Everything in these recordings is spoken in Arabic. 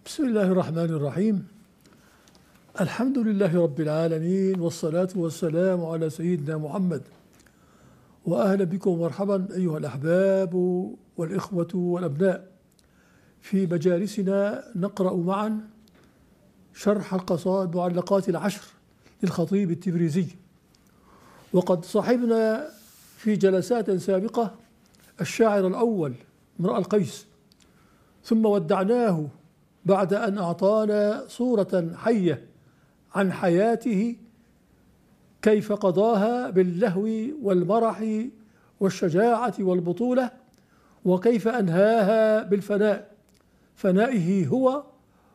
بسم الله الرحمن الرحيم. الحمد لله رب العالمين، والصلاة والسلام على سيدنا محمد. وأهلا بكم ومرحبا أيها الأحباب والإخوة والأبناء في مجالسنا نقرأ معا شرح القصائد معلقات العشر للخطيب التبريزي. وقد صاحبنا في جلسات سابقة الشاعر الأول امرؤ القيس، ثم ودعناه بعد أن أعطانا صورة حية عن حياته، كيف قضاها باللهو والمرح والشجاعة والبطولة، وكيف أنهاها بالفناء، فنائه هو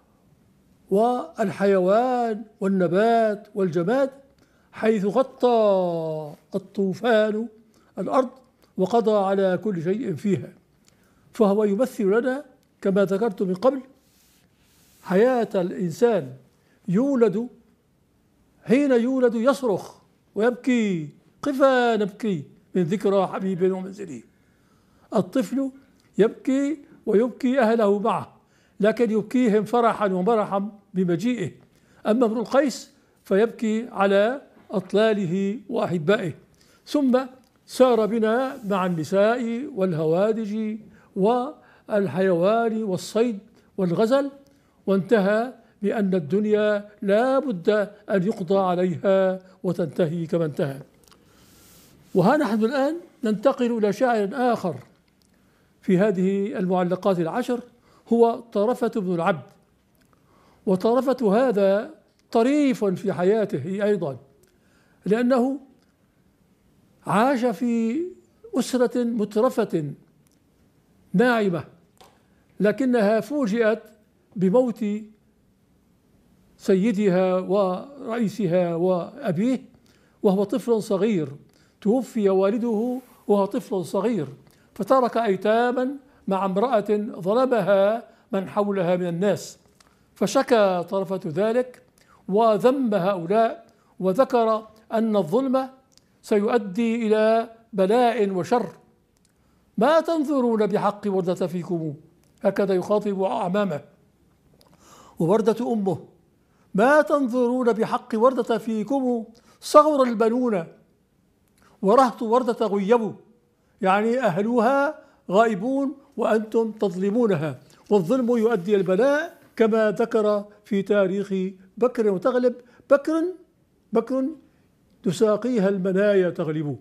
والحيوان والنبات والجماد، حيث غطى الطوفان الأرض وقضى على كل شيء فيها. فهو يمثل لنا كما ذكرت من قبل حياة الإنسان. يولد، حين يولد يصرخ ويبكي، قفا نبكي من ذكرى حبيب ومنزله. الطفل يبكي ويبكي أهله معه، لكن يبكيهم فرحا ومرحا بمجيئه. أما امرؤ القيس فيبكي على أطلاله وأحبائه. ثم سار بنا مع النساء والهوادج والحيوان والصيد والغزل، وانتهى بأن الدنيا لا بد أن يقضى عليها وتنتهي كما انتهى. وها نحن الآن ننتقل إلى شاعر آخر في هذه المعلقات العشر، هو طرفة بن العبد. وطرفة هذا طريف في حياته أيضا، لأنه عاش في أسرة مترفة ناعمة، لكنها فوجئت بموت سيدها ورئيسها وأبيه وهو طفل صغير. توفي والده وهو طفل صغير، فترك أيتاما مع امرأة ظلمها من حولها من الناس. فشكى طرفة ذلك وذم هؤلاء، وذكر أن الظلم سيؤدي إلى بلاء وشر. ما تنظرون بحق وردة فيكم، هكذا يخاطب أعمامه. ووردة أمه: ما تنظرون بحق وردة فيكم، صغر البنون ورهط وردة غيبوا، يعني أهلها غائبون وأنتم تظلمونها. والظلم يؤدي البلاء، كما ذكر في تاريخ بكر وتغلب. بكر تساقيها المنايا تغلب.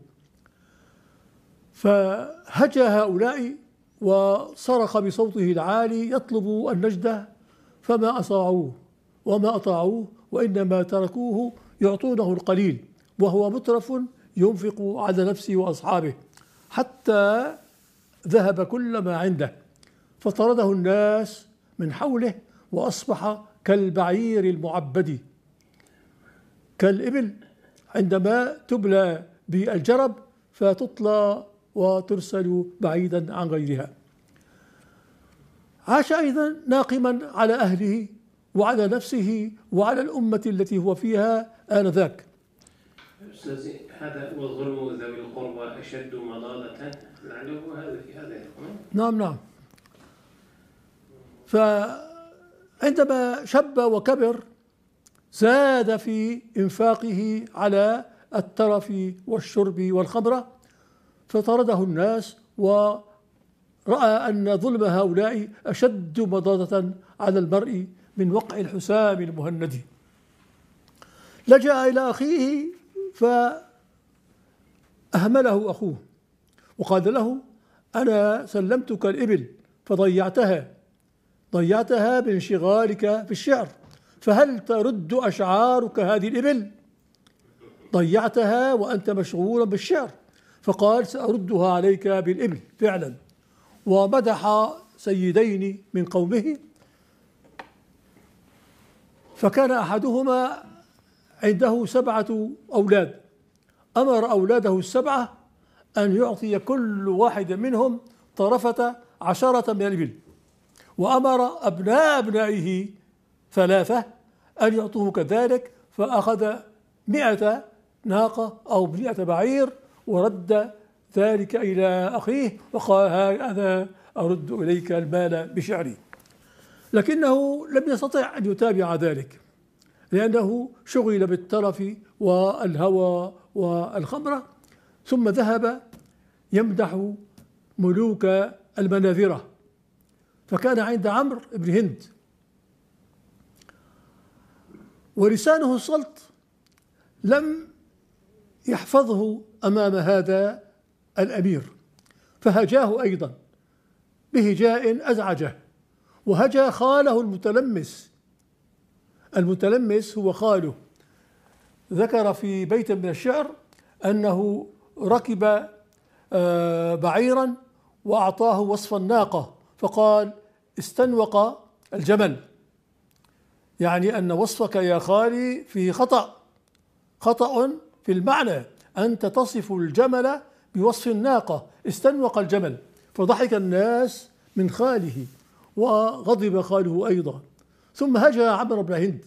فهجى هؤلاء وصرخ بصوته العالي يطلب النجدة، فما أطاعوه وما أطاعوه، وإنما تركوه يعطونه القليل، وهو مترف ينفق على نفسه وأصحابه، حتى ذهب كل ما عنده. فطرده الناس من حوله، وأصبح كالبعير المعبد، كالإبل عندما تبلى بالجرب فتطلى وترسل بعيدا عن غيرها. عاش أيضا ناقما على أهله وعلى نفسه وعلى الأمة التي هو فيها آنذاك. أستاذي، هذا والظلم ذوي القربى أشد مضادة، لعله هذا في هذا يكون. نعم. فعندما شب وكبر زاد في إنفاقه على الترف والشرب والخمرة، فطرده الناس، ورأى أن ظلم هؤلاء أشد مضادة على المرء من وقع الحسام المهند. لجأ إلى أخيه فأهمله أخوه وقال له: أنا سلمتك الإبل فضيعتها بانشغالك في الشعر، فهل ترد أشعارك هذه الإبل؟ ضيعتها وأنت مشغول بالشعر. فقال: سأردها عليك بالإبل فعلا. ومدح سيدين من قومه، فكان أحدهما عنده 7 أولاد، أمر أولاده ال7 أن يعطي كل واحد منهم طرفة 10 من الإبل، وأمر أبنائه 3 أن يعطوه كذلك، فأخذ 100 ناقة أو 100 بعير ورد ذلك إلى أخيه وقال: هذا أرد إليك المال بشعري. لكنه لم يستطع أن يتابع ذلك لأنه شغل بالترف والهوى والخمرة، ثم ذهب يمدح ملوك المناذرة، فكان عند عمرو بن هند ولسانه السلط لم يحفظه أمام هذا الأمير، فهجاه أيضا بهجاء أزعجه، وهجا خاله المتلمس. المتلمس هو خاله، ذكر في بيت من الشعر أنه ركب بعيرا وأعطاه وصف الناقة فقال استنوق الجمل، يعني أن وصفك يا خالي فيه خطأ في المعنى، أنت تصف الجمل بوصف الناقة، استنوق الجمل. فضحك الناس من خاله وغضب خاله أيضا. ثم هجا عمرو بن هند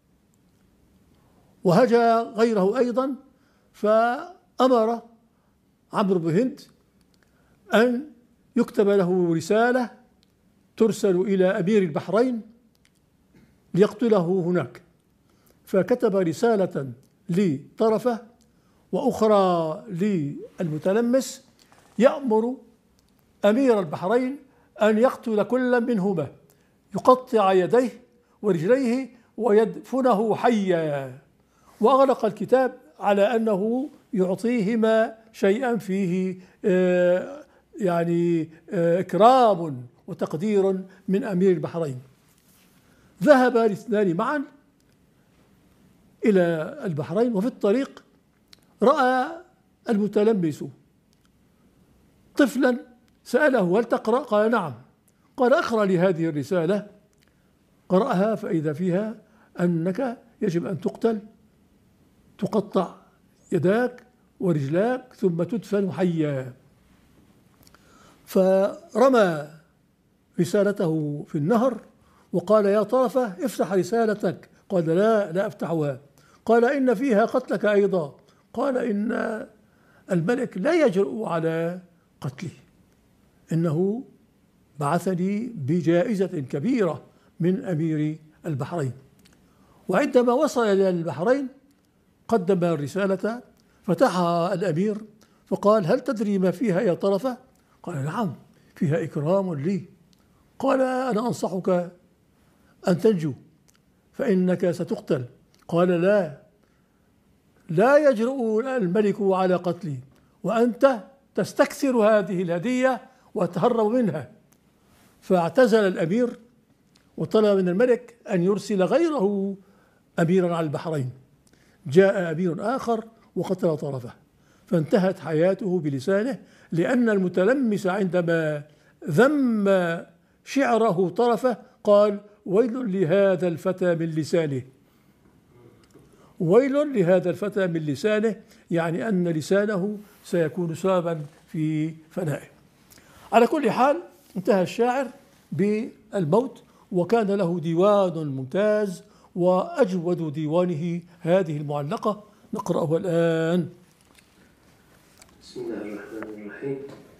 وهجا غيره أيضا، فأمر عمرو بن هند أن يكتب له رسالة ترسل إلى أمير البحرين ليقتله هناك، فكتب رسالة لطرفة وأخرى للمتلمس يأمر أمير البحرين أن يقتل كل منهما، يقطع يديه ورجليه ويدفنه حيا، وأغلق الكتاب على أنه يعطيهما شيئا فيه يعني إكرام وتقدير من أمير البحرين. ذهب الاثنان معا إلى البحرين، وفي الطريق رأى المتلمس طفلا سأله هل تقرأ؟ قال نعم. قال اقرأ لي هذه الرسالة. قرأها فإذا فيها أنك يجب أن تقتل، تقطع يداك ورجلاك ثم تدفن حيا. فرمى رسالته في النهر وقال يا طرفة افتح رسالتك. قال لا أفتحها. قال إن فيها قتلك أيضا. قال إن الملك لا يجرؤ على قتلي، إنه بعثني بجائزة كبيرة من أمير البحرين. وعندما وصل إلى البحرين قدم الرسالة، فتحها الأمير فقال هل تدري ما فيها يا طرفة؟ قال نعم فيها إكرام لي. قال أنا أنصحك أن تنجو فإنك ستقتل. قال لا يجرؤ الملك على قتلي، وأنت تستكثر هذه الهدية وتهرب منها. فاعتزل الأمير وطلب من الملك أن يرسل غيره أميرا على البحرين. جاء أمير آخر وقتل طرفه، فانتهت حياته بلسانه، لأن المتلمس عندما ذم شعره طرفه قال ويل لهذا الفتى من لسانه. ويل لهذا الفتى من لسانه، يعني أن لسانه سيكون سببا في فنائه. على كل حال انتهى الشاعر بالموت، وكان له ديوان ممتاز، وأجود ديوانه هذه المعلقة نقرأه الآن. بسم الله الرحمن الرحيم.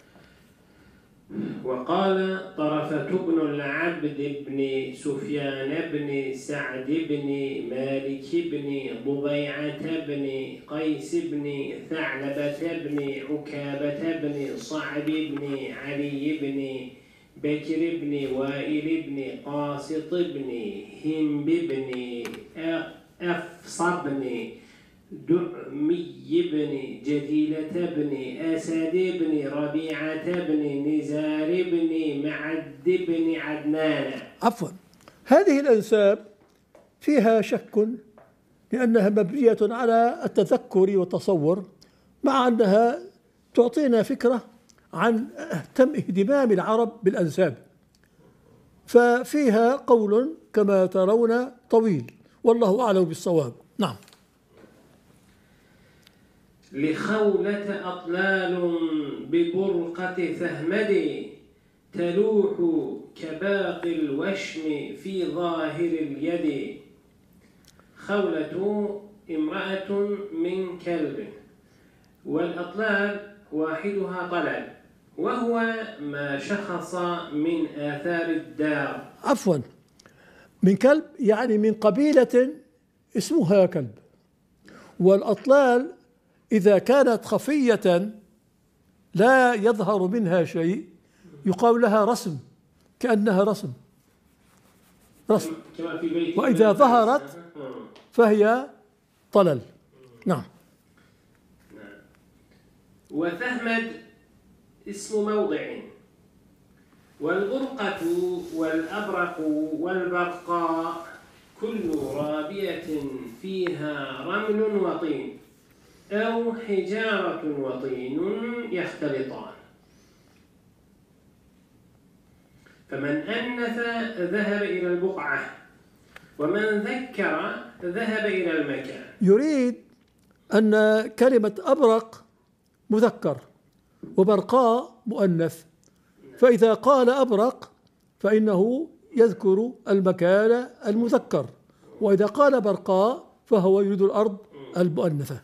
وقال طرفة بن العبد بن سفيان بن سعد بن مالك بن ضبيعة بن قيس بن ثعلبة بن عكابة بن صعب بن علي بن بكر بن وائل بن قاسط بن همب بن أفصى بن دعمي بن جديلة بن أسد بن ربيعة بن نزار بن معد بن عدنان. عفوا، هذه الأنساب فيها شك لأنها مبنية على التذكر والتصور، مع أنها تعطينا فكرة عن اهتمام العرب بالأنساب. ففيها قول كما ترون طويل، والله أعلم بالصواب. نعم. لخولة أطلال ببرقة ثهمد تلوح كباقي الوشم في ظاهر اليد. خولة امرأة من كلب، والأطلال واحدها طلل، وهو ما شخص من آثار الدار. عفوا، من كلب يعني من قبيلة اسمها كلب. والأطلال إذا كانت خفية لا يظهر منها شيء يقال لها رسم، كأنها رسم. وإذا ظهرت فهي طلل. نعم. وثهمد اسم موضع، والبرقة والأبرق والبرقاء كل رابية فيها رمل وطين أو حجارة وطين يختلطان، فمن أنث ذهب إلى البقعة، ومن ذكر ذهب إلى المكان. يريد أن كلمة أبرق مذكر وبرقاء مؤنث، فإذا قال أبرق فإنه يذكر المكان المذكر، وإذا قال برقاء فهو يريد الأرض المؤنثة.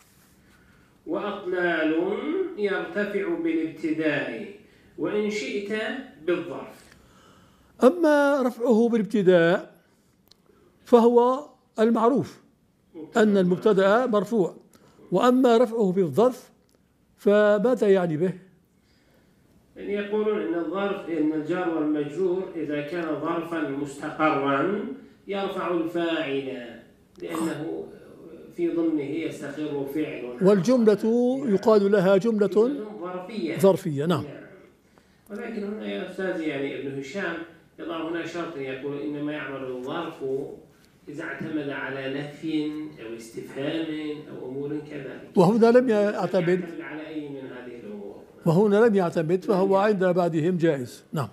وأطلال يرتفع بالابتداء وإن شئت بالظرف. أما رفعه بالابتداء فهو المعروف أن المبتدأ مرفوع، وأما رفعه بالظرف فماذا يعني به؟ يعني يقولون إن الظرف، إن الجار والمجرور إذا كان ظرفا مستقرا يرفع الفاعل لأنه في ضمنه يستقر فعل، والجملة يقال لها جملة ظرفية. نعم. ولكن هنا يا أستاذ يعني ابن هشام يضع هنا شرط، يقول إنما يعمل الظرف إذا اعتمد على نفي أو استفهام أو أمور كذلك، وهنا لم يعتمد على أي من هذه الأمور، وهنا لم يعتمد فهو عند بعضهم جائز. نعم.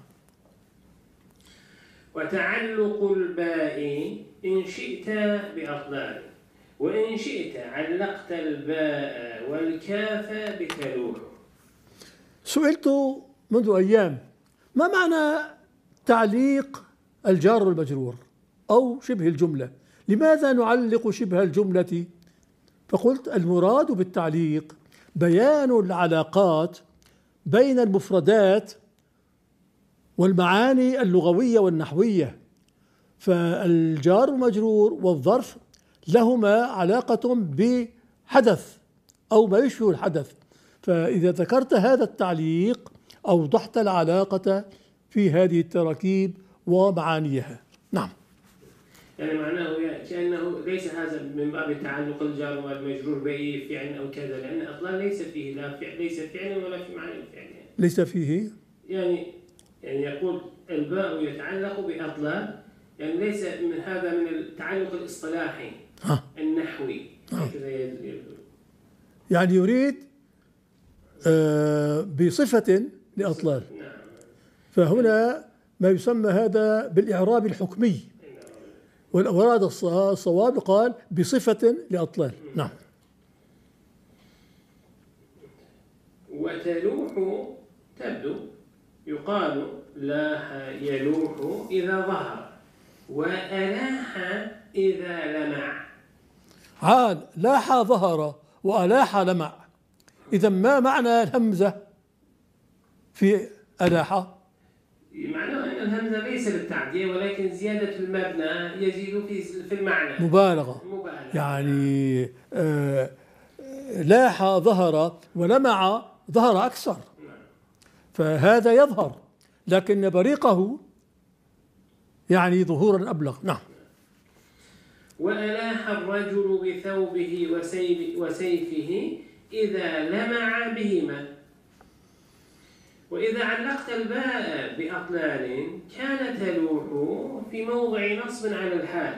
وتعلق الباء إن شئت بأطلال، وإن شئت علقت الباء والكاف بتلوح. سئلت منذ أيام ما معنى تعليق الجار والمجرور أو شبه الجملة؟ لماذا نعلق شبه الجملة؟ فقلت المراد بالتعليق بيان العلاقات بين المفردات والمعاني اللغوية والنحوية، فالجار والمجرور والظرف لهما علاقة بحدث أو ما يشبه الحدث، فإذا ذكرت هذا التعليق أوضحت العلاقة في هذه التراكيب ومعانيها. نعم. يعني معناه كأنه ليس هذا من باب تعلق الجار والمجرور بأي فعل أو كذا، لأن أطلال ليس فيه لا فعل، ليس فعلا ولا في معنى الفعل، ليس فيه يعني يقول الباء يتعلق بأطلال، يعني ليس من هذا من التعلق الاصطلاحي النحوي. يعني يريد بصفة لأطلال. فهنا ما يسمى هذا بالإعراب الحكمي، والأوراد الصواب قال بصفة لأطلال. نعم. وتلوح تبدو، يقال لاح يلوح إذا ظهر، وألاح إذا لمع. عاد لاح ظهر وألاح لمع، إذا ما معنى الهمزة في ألاح؟ معناه أن الهمزة ليس للتعدية ولكن زيادة المبنى يزيد في المعنى، مبالغة. يعني لاح ظهر ولمع ظهر أكثر، فهذا يظهر، لكن بريقه يعني ظهورا أبلغ. نعم. وألاح الرجل بثوبه وسيفه إذا لمع بهما. وإذا علقت الباء بأطلال كان تلوح في موضع نصب على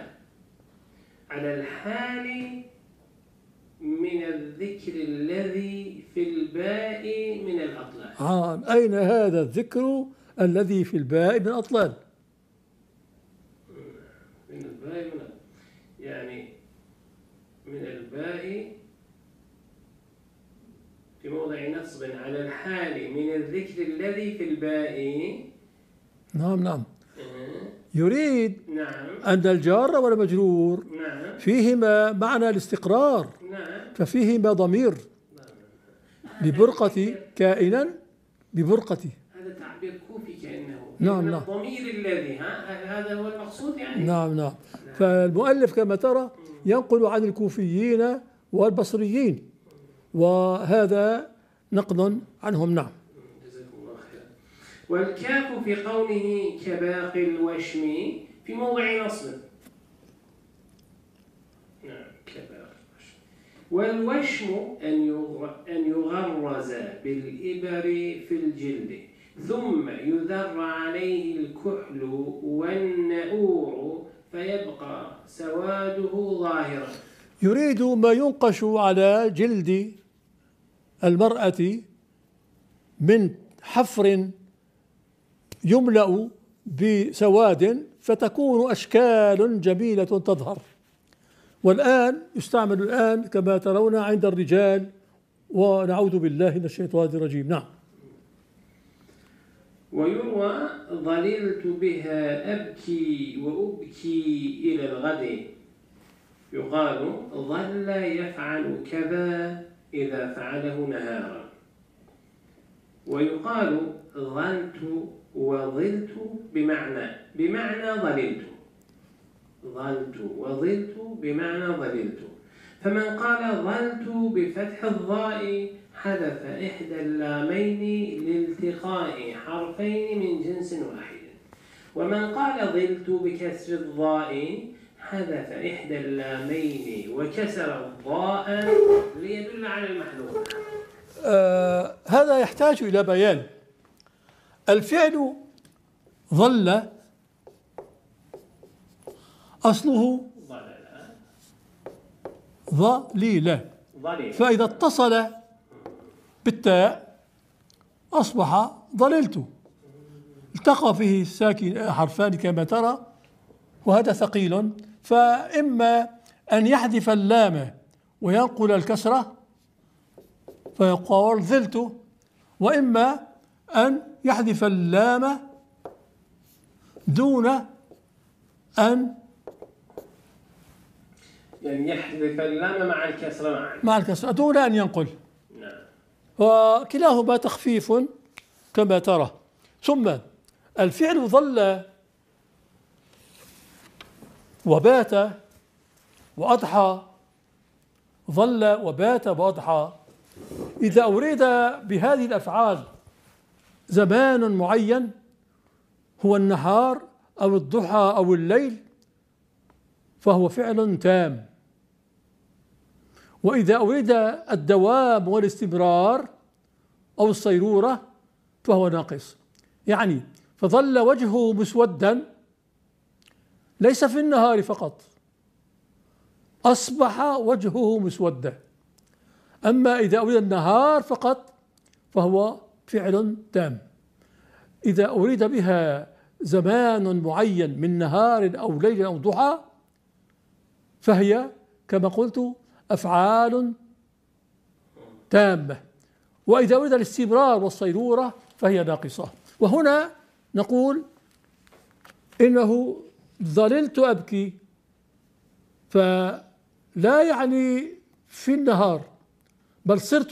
الحال من الذكر الذي في الباء من الأطلال. أين هذا الذكر الذي في الباء من الأطلال؟ من الباء يعني من الباء في موضع نصب على الحال من الذكر الذي في الباء. نعم. يريد نعم أن الجار والمجرور نعم فيهما معنى الاستقرار، نعم ففيهما ضمير ببرقة كائنا ببرقة. هذا تعبير كوفي كأنه نعم نعم الضمير الذي هذا هو المقصود يعني. نعم. فالمؤلف كما ترى ينقل عن الكوفيين والبصريين، وهذا نقل عنهم. نعم. جزاكم الله خيرا. والكاف في قوله كباقي الوشم في موضع نصب. نعم كباقي الوشم. والوشم أن يغرز بالإبر في الجلد ثم يذر عليه الكحل والنؤور فيبقى سواده ظاهرا. يريد ما ينقش على جلد المرأة من حفر يملأ بسواد فتكون أشكال جميلة تظهر، والآن يستعمل الآن كما ترون عند الرجال، ونعوذ بالله من الشيطان الرجيم. نعم. ويروى ظللت بها أبكي وأبكي إلى الغد، يقال ظل يفعل كذا إذا فعله نهارا، ويقال ظلت وظلت بمعنى ظلت وظلت بمعنى ظللت. فمن قال ظلت بفتح الضاء حذف إحدى اللامين لالتقاء حرفين من جنس واحد، ومن قال ظلت بكسر الضاء حذف إحدى اللامين وكسر الضاء ليدل على المحذوف. هذا يحتاج إلى بيان. الفعل ظل أصله ظليل، فإذا اتصل بالتاء أصبح ظللت، التقى فيه الساكن حرفان كما ترى، وهذا ثقيل، فإما أن يحذف اللام وينقل الكسرة فيقال ظلت، وإما أن يحذف اللام دون أن يعني يحذف اللام مع الكسرة دون أن ينقل. نعم. وكلاهما تخفيف كما ترى. ثم الفعل ظل وبات وأضحى، ظل وبات وأضحى، إذا أريد بهذه الأفعال زمان معين هو النهار أو الضحى أو الليل فهو فعل تام، وإذا أريد الدوام والاستمرار أو الصيرورة فهو ناقص. يعني فظل وجهه مسودا ليس في النهار فقط، أصبح وجهه مسودا. أما إذا أريد النهار فقط فهو فعل تام. إذا أريد بها زمان معين من نهار أو ليل أو ضحى فهي كما قلت أفعال تامة، وإذا أريد الاستمرار والصيرورة فهي ناقصة. وهنا نقول إنه ظللت أبكي، فلا يعني في النهار، بل صرت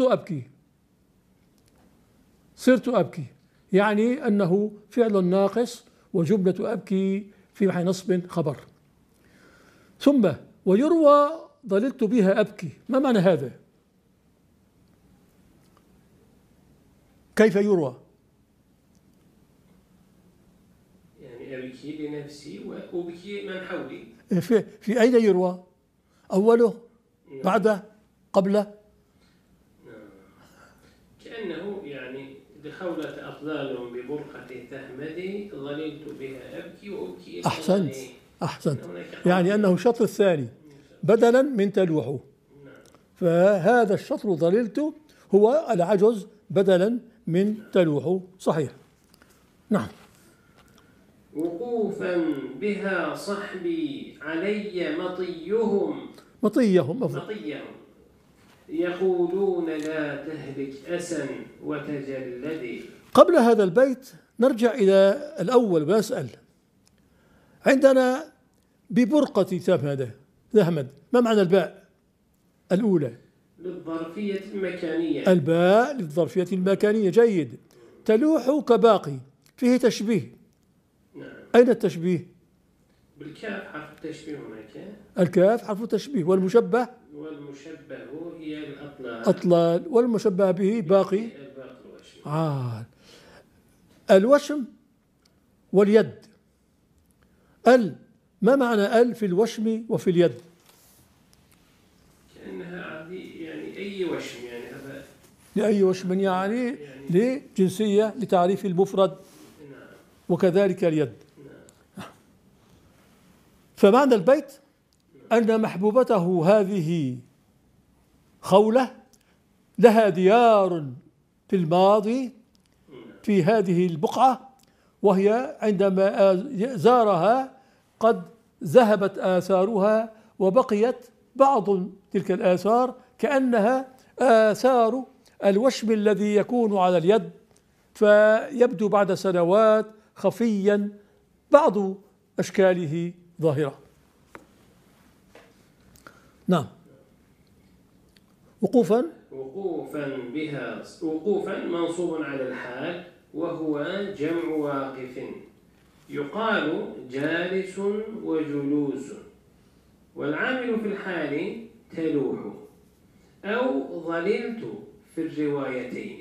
أبكي، يعني أنه فعل ناقص وجملة أبكي في محل نصب خبر. ثم ويروى ظللت بها أبكي، ما معنى هذا؟ كيف يروى؟ يعني أبكي لنفسي وأبكي من حولي. في أين يروى؟ أوله؟ بعده؟ قبله؟ كأنه يعني دخولت أقلال ببرقة تهمدي ظللت بها أبكي وأبكي. أحسنت. يعني أنه الشطر الثاني بدلا من تلوح، فهذا الشطر ظللت هو العجز بدلا من تلوح. صحيح. نعم. وقوفا بها صحبي علي مطيهم يقولون لا تهلك أسا وتجلدي. قبل هذا البيت نرجع إلى الأول ونسأل، عندنا ببرقة تهمد، ما معنى الباء الأولى؟ للظرفية المكانية. الباء للظرفية المكانية. جيد. تلوح كباقي فيه تشبيه، أين التشبيه؟ بالكاف حرف التشبيه هناك. الكاف حرف التشبيه، والمشبه هي الأطلال. أطلال، والمشبه به باقي الوشم. الوشم واليد. ما معنى في الوشم وفي اليد؟ كأنها يعني أي وشم، يعني هذا لأي وشم يعني لجنسية لتعريف المفرد. وكذلك اليد. فمعنى البيت أن محبوبته هذه خولة لها ديار في الماضي في هذه البقعة، وهي عندما زارها قد ذهبت آثارها وبقيت بعض تلك الآثار كأنها آثار الوشم الذي يكون على اليد، فيبدو بعد سنوات خفيا بعض أشكاله ظاهرة. نعم. وقوفا منصوب على الحال، وهو جمع واقف. يقال جالس وجلوس، والعامل في الحال تلوح أو ظللت في الروايتين.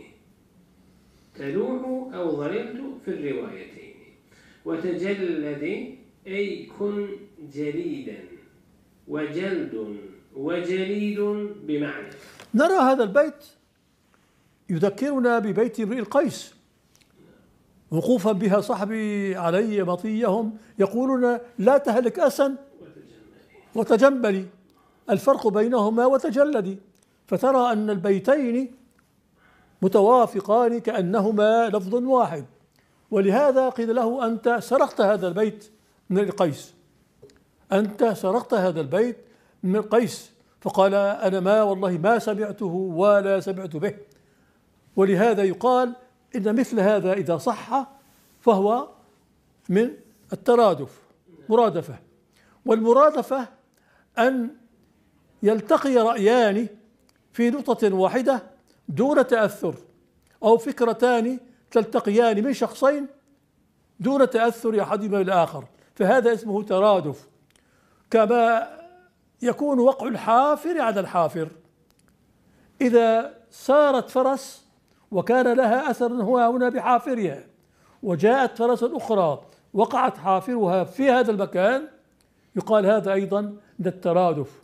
تلوح أو ظللت في الروايتين. وتجلد أي كن جليدا، وجلد وجليد بمعنى. نرى هذا البيت يذكرنا ببيت امرئ القيس، وقوفا بها صحبي علي مطيهم يقولون لا تهلك أسا وتجملي، الفرق بينهما وتجلدي. فترى أن البيتين متوافقان كأنهما لفظ واحد، ولهذا قيل له أنت سرقت هذا البيت من القيس، أنت سرقت هذا البيت من القيس. فقال أنا والله ما سمعته ولا سمعت به. ولهذا يقال إن مثل هذا إذا صح فهو من الترادف، مرادفة. والمرادفة أن يلتقي رأيان في نقطة واحدة دون تأثر، أو فكرتان تلتقيان من شخصين دون تأثر أحدهما بالآخر، فهذا اسمه ترادف. كما يكون وقع الحافر على الحافر. إذا سارت فرس وكان لها أثر هنا بحافرها، وجاءت فرس أخرى وقعت حافرها في هذا المكان، يقال هذا أيضا من الترادف.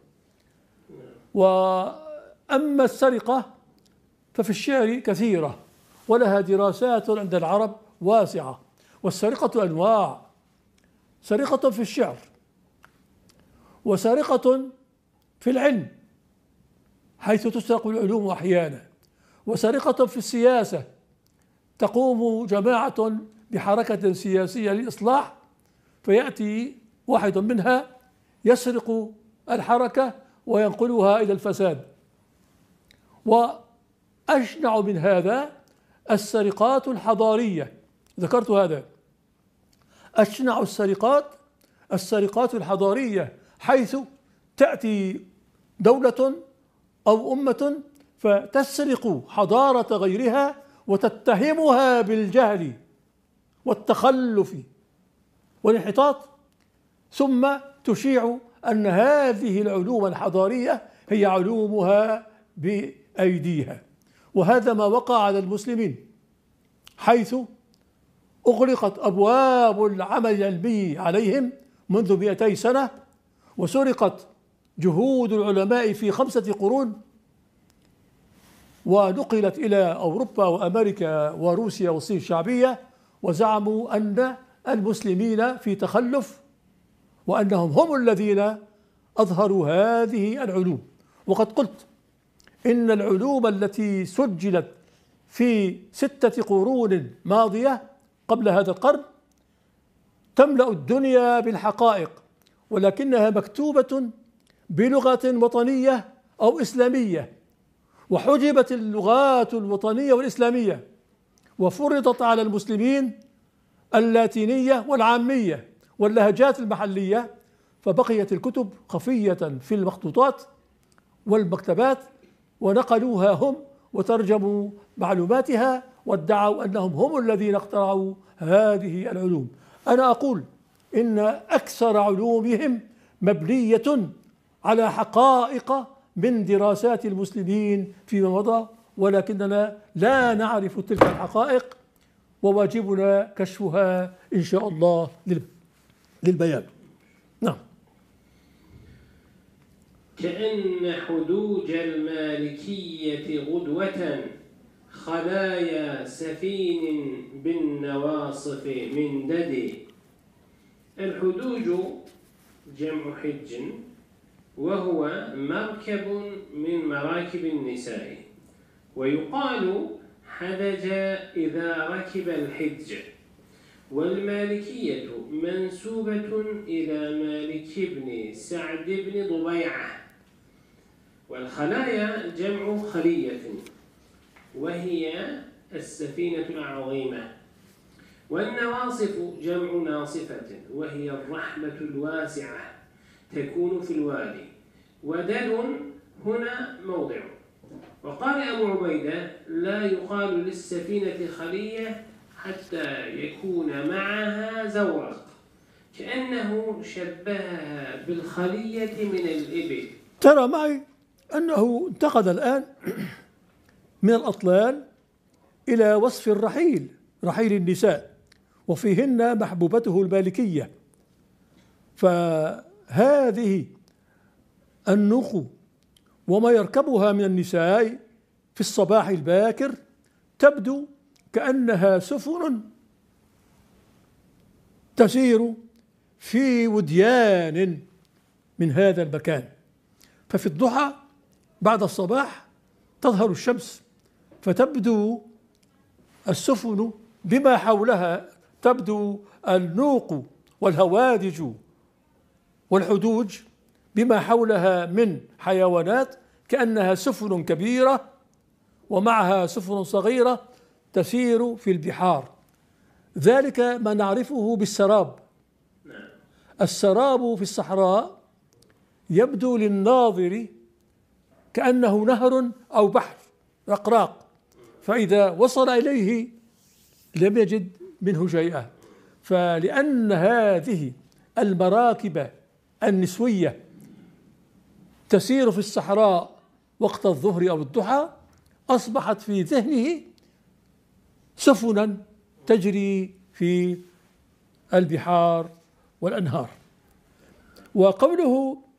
وأما السرقة ففي الشعر كثيرة ولها دراسات عند العرب واسعة. والسرقة أنواع: سرقة في الشعر، وسرقة في العلم حيث تسرق العلوم أحيانا، وسرقة في السياسة تقوم جماعة بحركة سياسية للإصلاح فيأتي واحد منها يسرق الحركة وينقلها إلى الفساد. وأشنع من هذا السرقات الحضارية، ذكرت هذا. أشنع السرقات الحضارية، حيث تأتي دولة أو أمة فتسرق حضارة غيرها وتتهمها بالجهل والتخلف والانحطاط، ثم تشيع أن هذه العلوم الحضارية هي علومها بأيديها. وهذا ما وقع على المسلمين، حيث أغلقت أبواب العمل العلمي عليهم منذ 200 سنة، وسرقت جهود العلماء في 5 قرون، ونقلت إلى أوروبا وأمريكا وروسيا والصين الشعبية، وزعموا أن المسلمين في تخلف وأنهم هم الذين أظهروا هذه العلوم. وقد قلت إن العلوم التي سجلت في 6 قرون ماضية قبل هذا القرن تملأ الدنيا بالحقائق، ولكنها مكتوبة بلغة وطنية أو إسلامية، وحجبت اللغات الوطنية والإسلامية، وفرضت على المسلمين اللاتينية والعامية واللهجات المحلية، فبقيت الكتب خفية في المخطوطات والمكتبات، ونقلوها هم وترجموا معلوماتها وادعوا أنهم هم الذين اخترعوا هذه العلوم. أنا أقول إن أكثر علومهم مبنية على حقائق من دراسات المسلمين فيما مضى، ولكننا لا نعرف تلك الحقائق، وواجبنا كشفها إن شاء الله للبيان. نعم. كأن حدوج المالكية غدوة خلايا سفين بالنواصف من دد. الحدوج جمع حج، وهو مركب من مراكب النساء، ويقال حدج إذا ركب الحج. والمالكية منسوبة إلى مالك بن سعد بن ضبيعة. والخلايا جمع خلية، وهي السفينة العظيمة. والنواصف جمع ناصفة، وهي الرحمة الواسعة تكون في الوادي. ودد هنا موضع. وقال أبو عبيدة: لا يقال للسفينة خلية حتى يكون معها زورق، كأنه شبهها بالخلية من الإبل. ترى معي أنه انتقل الآن من الأطلال إلى وصف الرحيل، رحيل النساء، وفيهن محبوبته المالكية. فهذه النخ وما يركبها من النساء في الصباح الباكر تبدو كأنها سفن تسير في وديان من هذا المكان. ففي الضحى بعد الصباح تظهر الشمس، فتبدو السفن بما حولها، تبدو النوق والهوادج والحدوج بما حولها من حيوانات كأنها سفن كبيرة ومعها سفن صغيرة تسير في البحار. ذلك ما نعرفه بالسراب. السراب في الصحراء يبدو للناظر كأنه نهر أو بحر رقراق، فإذا وصل إليه لم يجد منه شيئا. فلأن هذه المراكب النسوية تسير في الصحراء وقت الظهر أو الضحى، أصبحت في ذهنه سفنا تجري في البحار والأنهار. وقوله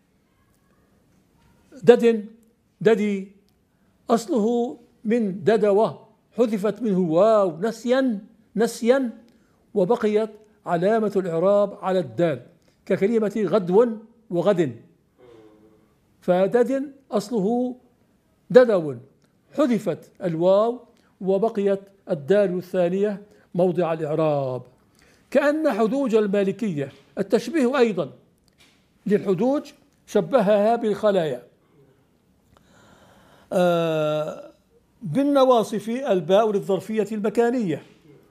ددي أصله من ددوة، حذفت منه واو نسيا وبقيت علامة الإعراب على الدال، ككلمة غدو وغد. فدد أصله ددو، حذفت الواو وبقيت الدال الثانية موضع الإعراب. كأن حدوج المالكية، التشبيه أيضا للحدوج شبهها بالخلايا. بالنواصف الباء للظرفية المكانية.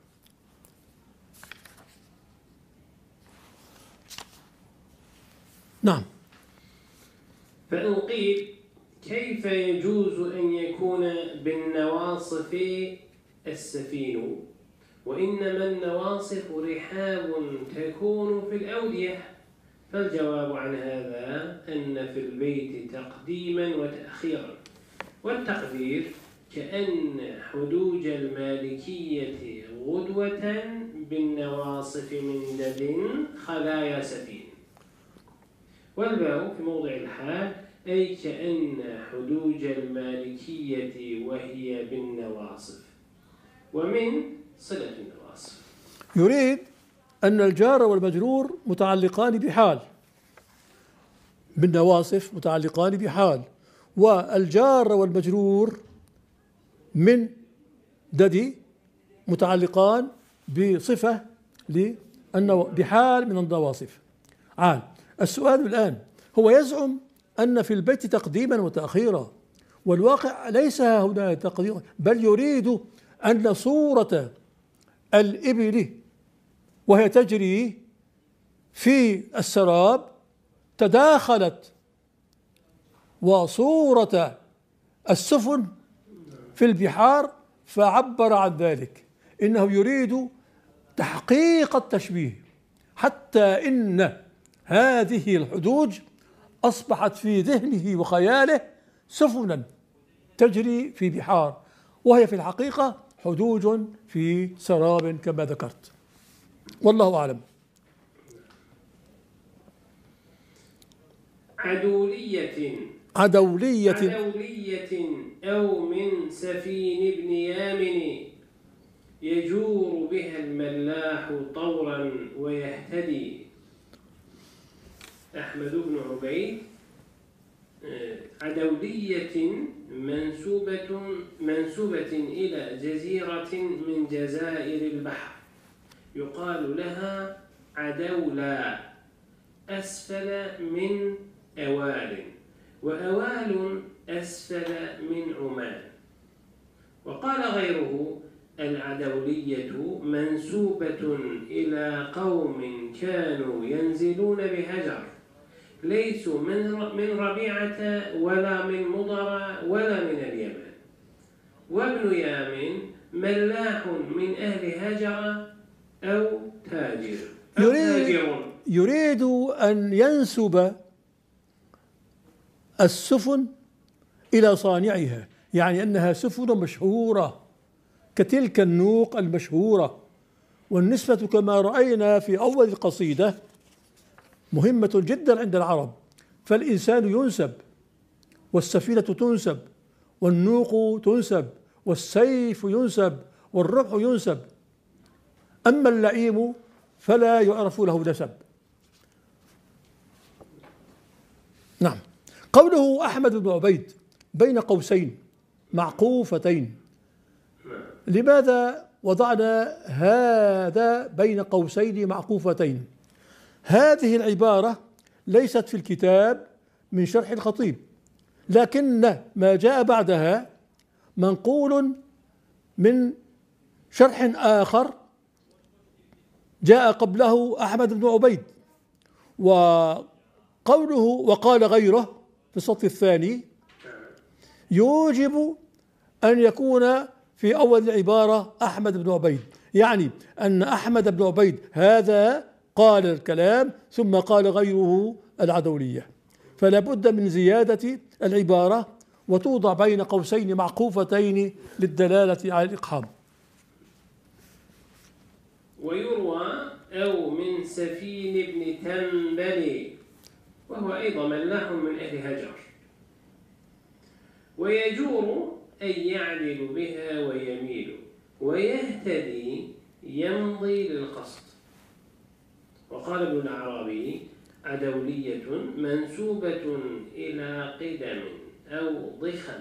نعم. فإن قيل كيف يجوز أن يكون بالنواصف السفين، وإنما النواصف رحاب تكون في الأودية؟ فالجواب عن هذا أن في البيت تقديما وتأخيرا. والتقدير كأن حدوج المالكية غدوة بالنواصف من دد خلايا سفين. والباء في موضع الحال، أي كأن حدوج المالكية وهي بالنواصف، ومن صلة النواصف. يريد أن الجار والمجرور متعلقان بحال، بالنواصف متعلقان بحال، والجار والمجرور من ددي متعلقان بصفة بحال من النواصف. السؤال الآن هو يزعم أن في البيت تقديما وتأخيرا، والواقع ليس هنا تقديم، بل يريد أن صورة الإبل وهي تجري في السراب تداخلت وصورة السفن في البحار، فعبر عن ذلك. إنه يريد تحقيق التشبيه، حتى إن هذه الحدوج أصبحت في ذهنه وخياله سفنا تجري في بحار، وهي في الحقيقة حدوج في سراب كما ذكرت. والله أعلم. عدولية أو من سفين بن يامن يجور بها الملاح طورا ويهتدي. أحمد بن عبيد. عدولية منسوبة إلى جزيرة من جزائر البحر يقال لها عدولا، أسفل من أوال، وأوال أسفل من عمان. وقال غيره: العدولية منسوبة إلى قوم كانوا ينزلون بهجر، ليسوا من ربيعة ولا من مضر ولا من اليمن. وابن يامن ملاح من أهل هجر أو تاجر. يريد أن ينسب السفن إلى صانعها، يعني أنها سفن مشهورة كتلك النوق المشهورة. والنسبة كما رأينا في أول القصيدة مهمة جدا عند العرب، فالإنسان ينسب، والسفينة تنسب، والنوق تنسب، والسيف ينسب، والربح ينسب. أما اللئيم فلا يعرف له نسب. نعم. قوله أحمد بن عبيد بين قوسين معقوفتين، لماذا وضعنا هذا بين قوسين معقوفتين؟ هذه العبارة ليست في الكتاب من شرح الخطيب، لكن ما جاء بعدها منقول من شرح آخر جاء قبله أحمد بن عبيد. وقوله وقال غيره في السطر الثاني يوجب أن يكون في أول العبارة أحمد بن عبيد، يعني أن أحمد بن عبيد هذا قال الكلام ثم قال غيره العدولية، فلا بد من زيادة العبارة وتوضع بين قوسين معقوفتين للدلالة على الإقحام. ويروى أو من سفين بن تنبل، وهو أيضا ملاح من أهل هجر. ويجور أي يعدل بها ويميل، ويهتدي يمضي للقصد. وقال ابن العربي: عدولية منسوبة إلى قدم أو ضخم،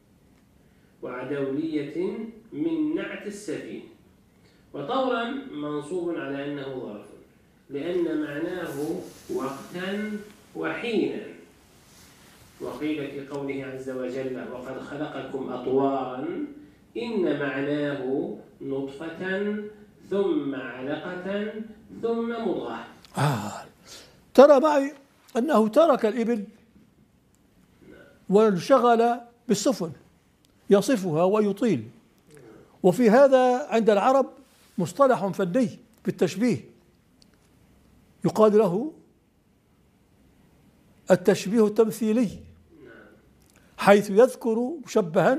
وعدولية من نعت السفين. وطورا منصوب على أنه ظرف، لأن معناه وقتا وحينا. وقيل في قوله عز وجل: وقد خلقكم أطوارا، إن معناه نطفة ثم علقة ثم مضغة. ترى معي أنه ترك الإبل وانشغل بالسفن يصفها ويطيل. وفي هذا عند العرب مصطلح فني في التشبيه يقال له التشبيه التمثيلي، حيث يذكر مشبها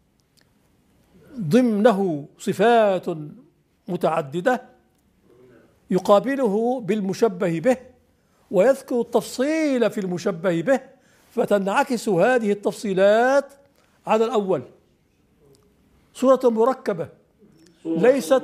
ضمنه صفات متعددة يقابله بالمشبه به، ويذكر التفصيل في المشبه به، فتنعكس هذه التفصيلات على الأول. صورة مركبة ليست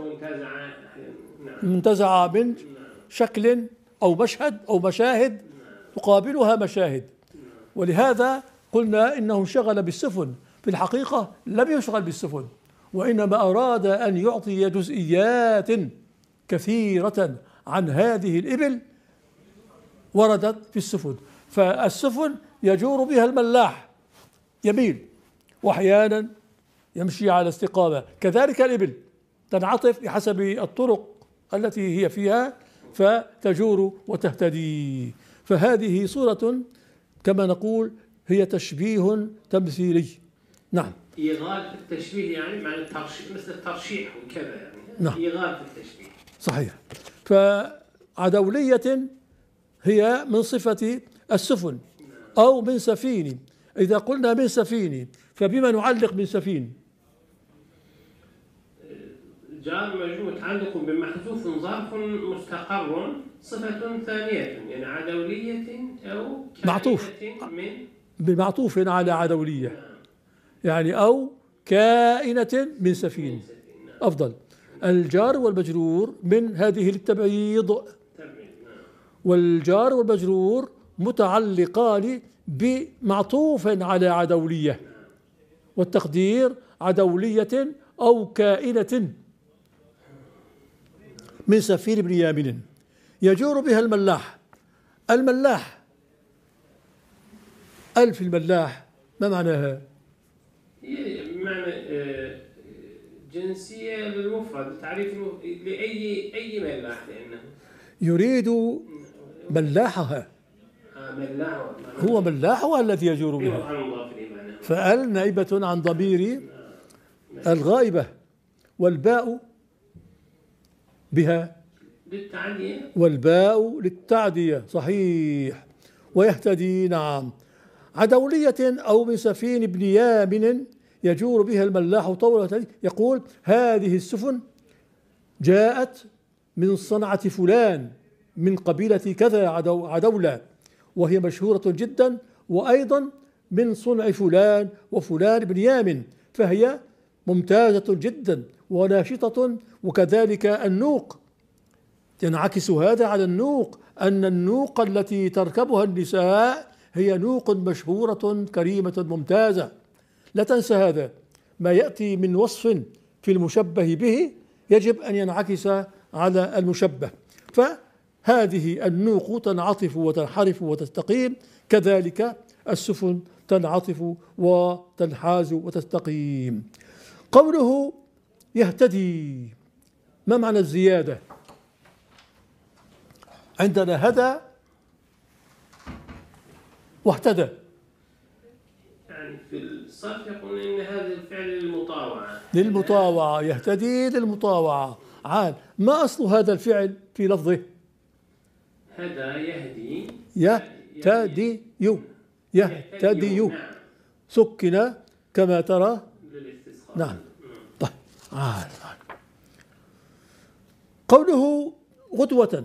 منتزعة من شكل أو مشهد أو مشاهد تقابلها مشاهد. ولهذا قلنا إنه انشغل بالسفن، في الحقيقة لم يشغل بالسفن، وإنما أراد أن يعطي جزئيات كثيرة عن هذه الإبل وردت في السفن. فالسفن يجور بها الملاح، يميل وأحيانا يمشي على استقامة، كذلك الإبل تنعطف بحسب الطرق التي هي فيها فتجور وتهتدي. فهذه صورة كما نقول هي تشبيه تمثيلي. نعم. إيغال في التشبيه يعني معنى الترشيح، مثل الترشيح وكذا يعني. نعم. إيغال في التشبيه. صحيح. عدولية هي من صفة السفن أو من سفين. إذا قلنا من سفين فبما نعلق من سفين؟ جار مجرور متعلق بمحذوف ظرف مستقر صفة ثانية، يعني عدولية أو معطوف من بمعطوف على عدولية، يعني أو كائنة من سفين أفضل. الجار والمجرور من هذه للتبعيض، والجار والمجرور متعلقان بمعطوف على عدولية، والتقدير عدولية أو كائنة من سفين بن يامن يجور بها الملاح. الملاح، ألف الملاح ما معناها؟ معنى جنسية للمفرد، تعريف لأي ملاح، لأنه يريد ملاحها، هو ملاحها الذي يجور بها. فأل نائبة عن ضمير الغائبة، والباء بها للتعدية، والباء للتعدية صحيح. ويهتدي نعم. عدولية أو من سفين بن يامن يجور بها الملاح طولة، يقول هذه السفن جاءت من صنعة فلان من قبيلة كذا عدولة، وهي مشهورة جدا، وأيضا من صنع فلان وفلان بن يامن، فهي ممتازة جدا وناشطة. وكذلك النوق، ينعكس هذا على النوق، أن النوق التي تركبها النساء هي نوق مشهورة كريمة ممتازة. لا تنسى هذا، ما يأتي من وصف في المشبه به يجب أن ينعكس على المشبه. فهذه النوق تنعطف وتنحرف وتستقيم، كذلك السفن تنعطف وتنحاز وتستقيم. قوله يهتدي، ما معنى الزيادة؟ عندنا هدى واهتدى. يعني في الصرف يقول إن هذا الفعل للمطاوعة، للمطاوعة، يهتدي للمطاوعة. عاد ما أصل هذا الفعل في لفظه؟ هدى يهدي، يهتدي، يهتدي، سكن كما ترى. نعم. طيب قوله غدوة،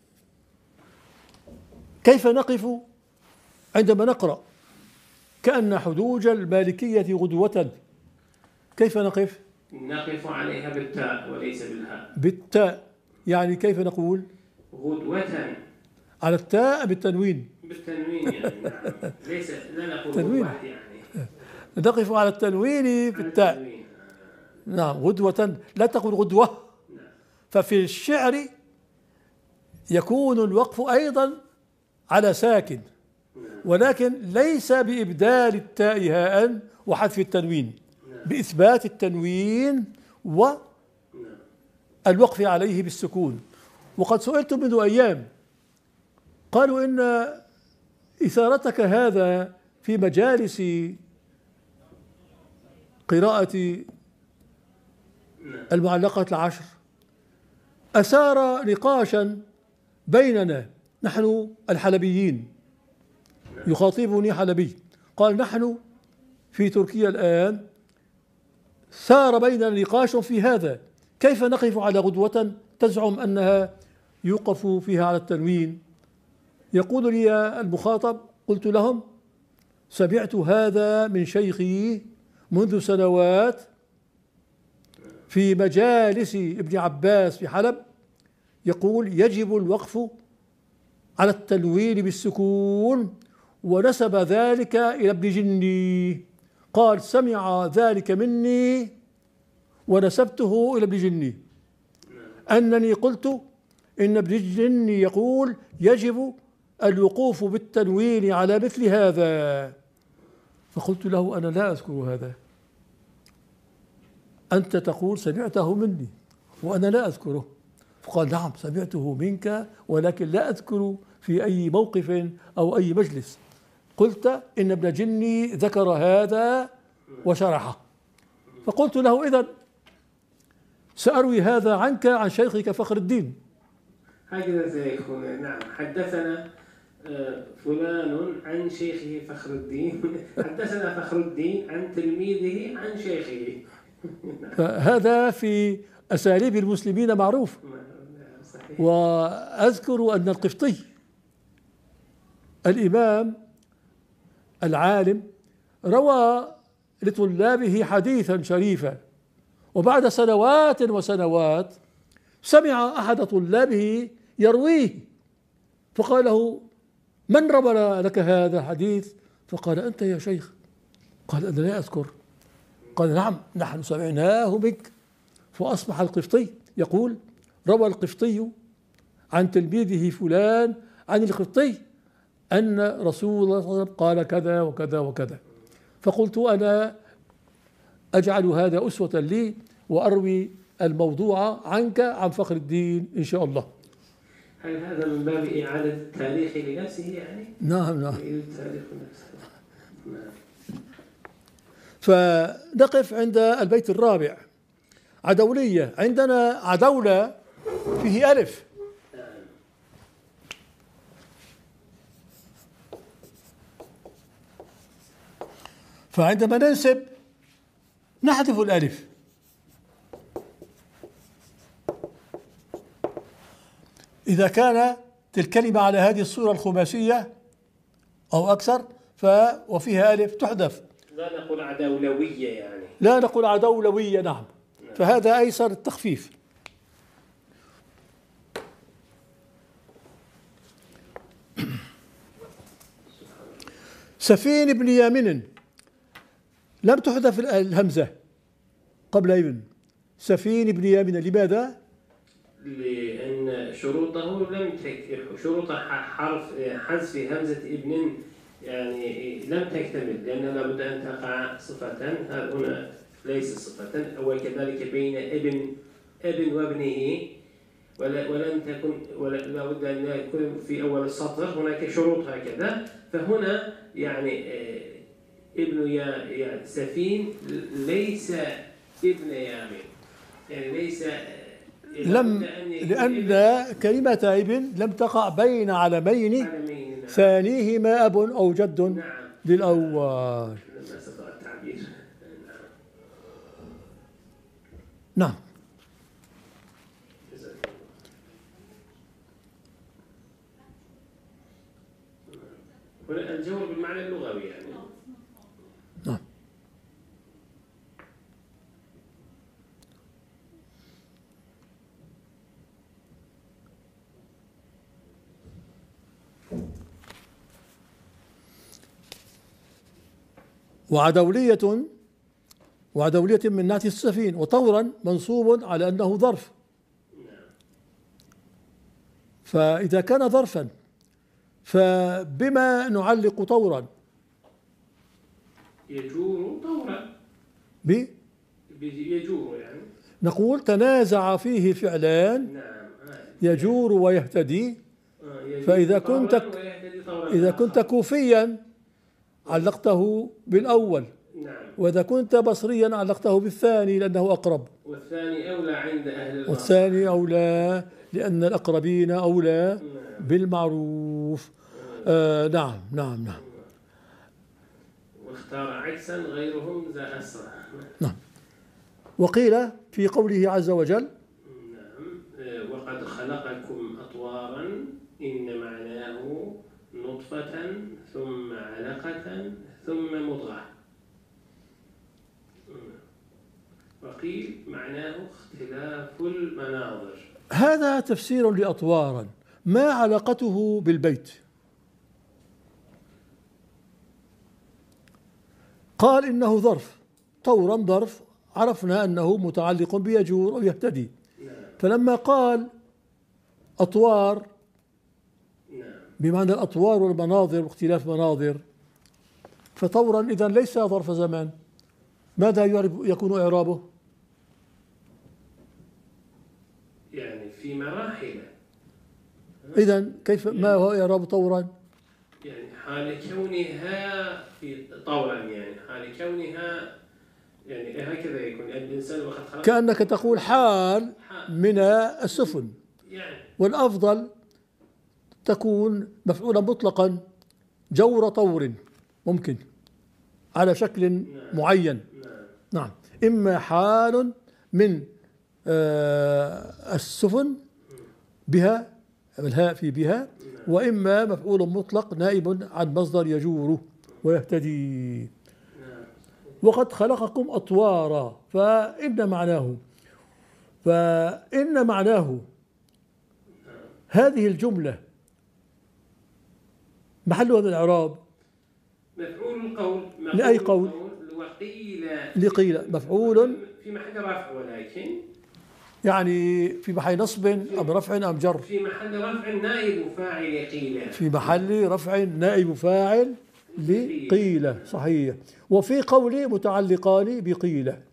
كيف نقف عندما نقرأ كأن حدوج المالكية غدوة؟ كيف نقف؟ نقف عليها بالتاء وليس بالهاء. بالتاء، يعني كيف نقول؟ غدوة على التاء بالتنوين. بالتنوين يعني، نعم. ليس لا نقول تنوين، يعني نقف على التنوين بالتاء. نعم. غدوة، لا تقول غدوة. ففي الشعر يكون الوقف أيضا على ساكن، ولكن ليس بإبدال التاء هاء وحذف التنوين، بإثبات التنوين والوقف عليه بالسكون. وقد سئلت منذ أيام، قالوا إن إثارتك هذا في مجالس قراءة المعلقات العشر أثار نقاشا بيننا نحن الحلبيين. يخاطبني حلبي قال نحن في تركيا الآن ثار بيننا نقاش في هذا، كيف نقف على غدوة تزعم أنها يوقف فيها على التنوين؟ يقول لي المخاطب، قلت لهم سمعت هذا من شيخي منذ سنوات في مجالس ابن عباس في حلب، يقول يجب الوقف على التنوين بالسكون، ونسب ذلك إلى ابن جني، قال سمع ذلك مني ونسبته إلى ابن جني، أنني قلت إن ابن جني يقول يجب الوقوف بالتنوين على مثل هذا. فقلت له أنا لا أذكر هذا، أنت تقول سمعته مني وأنا لا أذكره. فقال نعم سمعته منك ولكن لا أذكر في أي موقف أو أي مجلس. قلت إن ابن جني ذكر هذا وشرحه. فقلت له إذن سأروي هذا عنك عن شيخك فخر الدين. هكذا سيكون. نعم. حدثنا فلان عن شيخه فخر الدين، حدثنا فخر الدين عن تلميذه عن شيخه. فهذا في أساليب المسلمين معروف. صحيح. وأذكر أن القفطي الإمام العالم روى لطلابه حديثا شريفا، وبعد سنوات وسنوات سمع أحد طلابه يرويه، فقال له: من روى لك هذا الحديث؟ فقال: أنت يا شيخ. قال: أنا لا أذكر. قال: نعم، نحن سمعناه منك. فأصبح القفطي يقول: روى القفطي عن تلميذه فلان عن القفطي أن رسول الله صلى الله عليه وسلم قال كذا وكذا وكذا. فقلت: أنا أجعل هذا أسوة لي وأروي الموضوع عنك عن فخر الدين إن شاء الله. هل هذا من باب إعادة التاريخ لنفسه يعني؟ نعم نعم. التاريخ نفسه. نعم. فنقف عند البيت الرابع. عدولية. عندنا عدولة فيه ألف. فعندما ننسب نحذف الألف. إذا كانت الكلمة على هذه الصورة الخماسية أو أكثر وفيها ألف تحذف. لا نقول عدولوية يعني. لا نقول عدولوية. نعم. فهذا أيسر التخفيف. سفين بن يامن لم تحذف الهمزة قبل ابن. سفين بن يامن. لماذا؟ لأن شروطه شروط حذف همزة ابن يعني لم تكتمل، لأن لابد أن تقع صفة. هنا ليس صفة، وكذلك بين ابن وابنه ولم تكن، لابد أن يكون في أول السطر هناك شروط هكذا. فهنا يعني ابن يا سفين ليس ابن يامن، يعني ليس لأن كلمة ابن لم تقع بين علمين ثانيهما أب أو جد. نعم. للأول. نعم. الجواب بالمعنى اللغوي يعني. نعم. وعدولية من نعت السفين. وطورا منصوب على أنه ظرف. فإذا كان ظرفا فبما نعلق طورا؟ يجور طورا. يجور يعني. نقول تنازع فيه فعلان. نعم. يجور ويهتدي. فإذا كنت كوفيا علقته بالأول. نعم. وإذا كنت بصريا علقته بالثاني لأنه أقرب. والثاني أولى عند أهل البصر. والثاني أولى لأن الأقربين أولى بالمعروف. نعم نعم نعم. واختار عكسا غيرهم ذا أسرع. نعم. وقيل في قوله عز وجل: نعم. وقد خلقكم أطوارا إن معناه نطفة ثم علقة ثم مضغة. وقيل معناه اختلاف المناظر. هذا تفسير لأطوارا. ما علاقته بالبيت؟ قال إنه ظرف. طورا ظرف، عرفنا أنه متعلق بيجور أو يهتدي. فلما قال أطوار بمعنى الأطوار والمناظر واختلاف مناظر، فطورا إذن ليس ظرف زمان. ماذا يكون إعرابه؟ يعني في مراحل. إذن كيف ما هو إعراب طورا؟ يعني حال كونها في طورا، يعني حال كونها يعني هكذا يكون الإنسان وقد خلق. كأنك تقول حال من السفن. يعني والأفضل تكون مفعولا مطلقا جور طور، ممكن على شكل معين. نعم، إما حال من السفن بها، الهاء في بها، وإما مفعول مطلق نائب عن مصدر يجور ويهتدي. وقد خلقكم أطوارا، فإن معناه هذه الجملة محلها من الإعراب مفعول القول. لأي قول؟ لقيل مفعول في محل رفع، ولكن يعني في محل نصب أم رفع أم جر؟ في محل رفع نائب فاعل قيل. في محل رفع نائب فاعل لقيل، صحيح. وفي قولي متعلقان بقيل. نعم.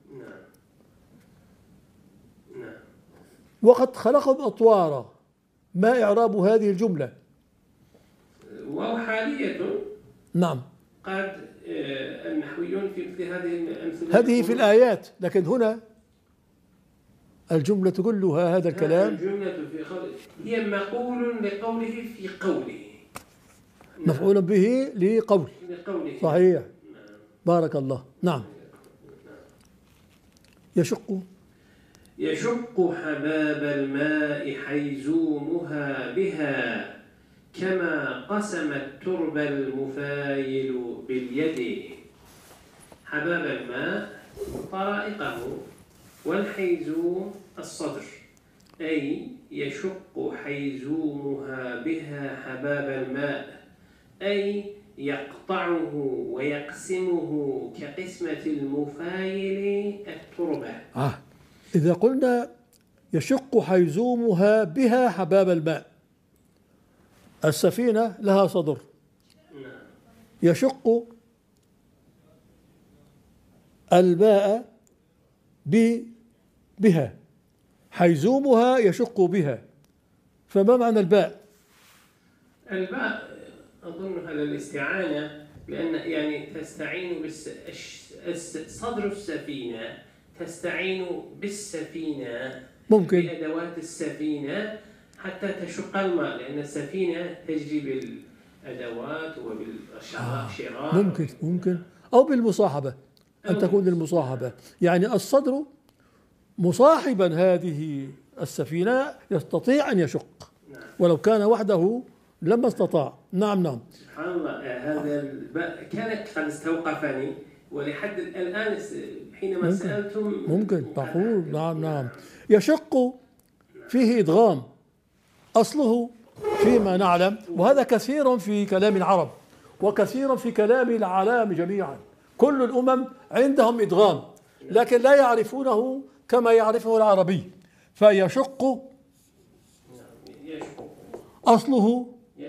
وقد خلقهم أطوارا، ما إعراب هذه الجملة؟ واو حالية. نعم. قد النحويون في مثل هذه الأمثلة هذه في الآيات، لكن هنا الجملة كلها هذا الكلام. الجملة في قوله هي مقول لقوله في قوله، مفعول به لقوله، صحيح. بارك الله. نعم. يشق حباب الماء حيزومها بها، كما قسم الترب المفايل باليد. حباب الماء طرائقه، والحيزوم الصدر، أي يشق حيزومها بها حباب الماء، أي يقطعه ويقسمه كقسمة المفايل التربة. إذا قلنا يشق حيزومها بها حباب الماء، السفينة لها صدر، يشق الماء بها، حيزومها يشق بها، فما معنى الباء؟ الباء أظنها للاستعانة، لأن يعني تستعين صدر السفينة تستعين بالسفينة، ممكن بأدوات السفينة حتى تشق الماء، لأن السفينة تجري بالأدوات وبالشراء. ممكن أو بالمصاحبة، أن تكون للمصاحبة، يعني الصدر مصاحبا هذه السفينة يستطيع أن يشق، ولو كان وحده لما استطاع. نعم. سبحان الله، هذا الباء كانت قد استوقفني، ولحد الآن حينما سألتم ممكن تقول. نعم. يشق فيه إدغام أصله فيما نعلم، وهذا كثير في كلام العرب وكثير في كلام العالم جميعا. كل الأمم عندهم إدغام، لكن لا يعرفونه كما يعرفه العربي. فيشق أصله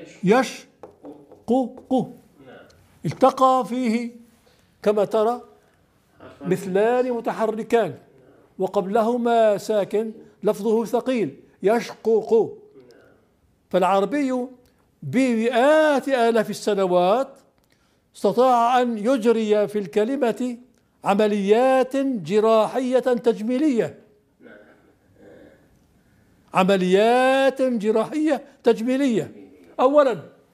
يشقق، التقى فيه كما ترى مثلان متحركان وقبلهما ساكن لفظه ثقيل، يشقق. فالعربي بمئات آلاف السنوات استطاع أن يجري في الكلمة عمليات جراحية تجميلية، عمليات جراحية تجميلية. أولا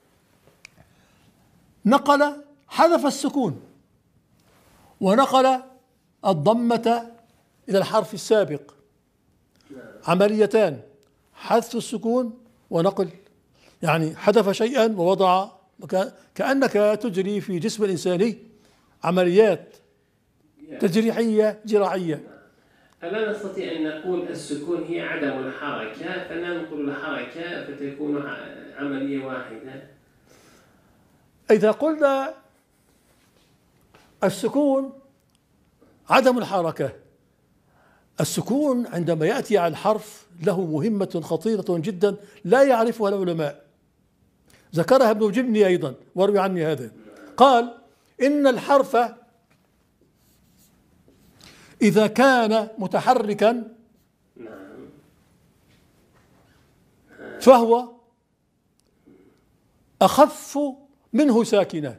حذف السكون ونقل الضمة إلى الحرف السابق، عمليتان، حذف السكون ونقل، يعني حذف شيئا ووضع، كأنك تجري في جسم الإنساني عمليات تجريحية جراحية. ألا نستطيع أن نقول السكون هي عدم الحركة، فننقل الحركة فتكون عملية واحدة؟ إذا قلنا السكون عدم الحركة، السكون عندما يأتي على الحرف له مهمة خطيرة جدا لا يعرفها العلماء، ذكرها ابن جبني أيضا وروي عني هذا. قال إن الحرف إذا كان متحركا فهو أخف منه ساكنا،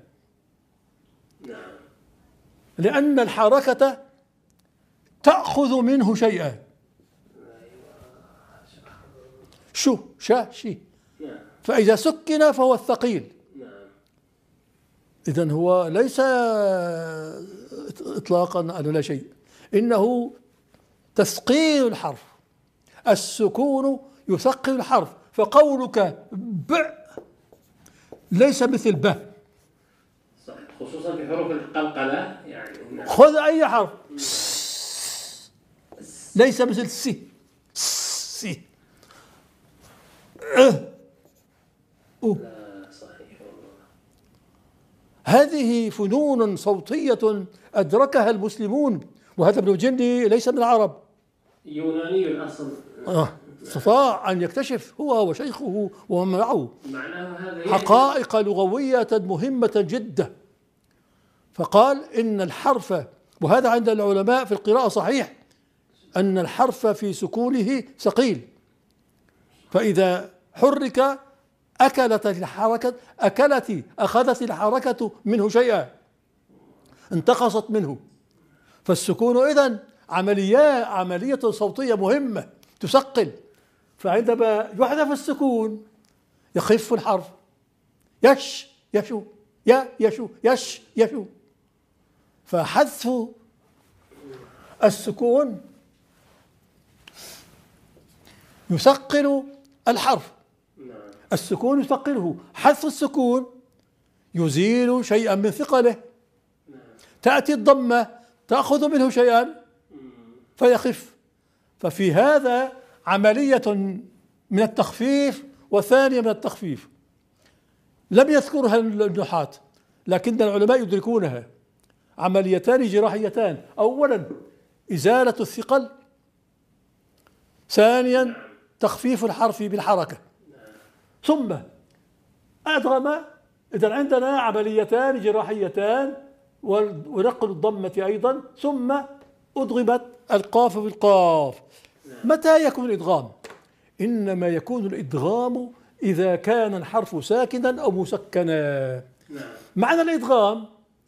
لأن الحركة تأخذ منه شيئا. شو شا شي. نعم. فإذا سكن فهو الثقيل. نعم. إذن هو ليس إطلاقا على لا شيء، إنه تثقيل الحرف. السكون يثقل الحرف، فقولك ب ليس مثل ب. صح. خصوصا في حروف القلقلة يعني. نعم. خذ أي حرف ليس مثل سي سي لا صحيح والله. هذه فنون صوتية أدركها المسلمون، وهذا ابن الجني ليس من العرب، يوناني الأصل. استطاع أن يكتشف هو وشيخه ومن معه معناه هذا حقائق لغوية مهمة جدا. فقال إن الحرف، وهذا عند العلماء في القراءة صحيح، أن الحرف في سكونه ثقيل، فإذا حرك أخذت الحركة منه شيئا، انتقصت منه. فالسكون إذن عملية صوتية مهمة تثقل. فعندما يحذف السكون يخف الحرف. يش يشو، يا يشو، يش يشو. فحذف السكون يثقل الحرف. السكون يثقله، حذف السكون يزيل شيئا من ثقله. تأتي الضمة تأخذ منه شيئا فيخف. ففي هذا عملية من التخفيف وثانية من التخفيف لم يذكرها النحاة، لكن العلماء يدركونها. عمليتان جراحيتان: أولا إزالة الثقل، ثانيا تخفيف الحرف بالحركة. ثم أدغم. إذن عندنا عمليتان جراحيتان ونقل الضمة أيضا، ثم أدغمت القاف بالقاف. متى يكون الإدغام؟ إنما يكون الإدغام إذا كان الحرف ساكنا أو مسكنا. معنى الإدغام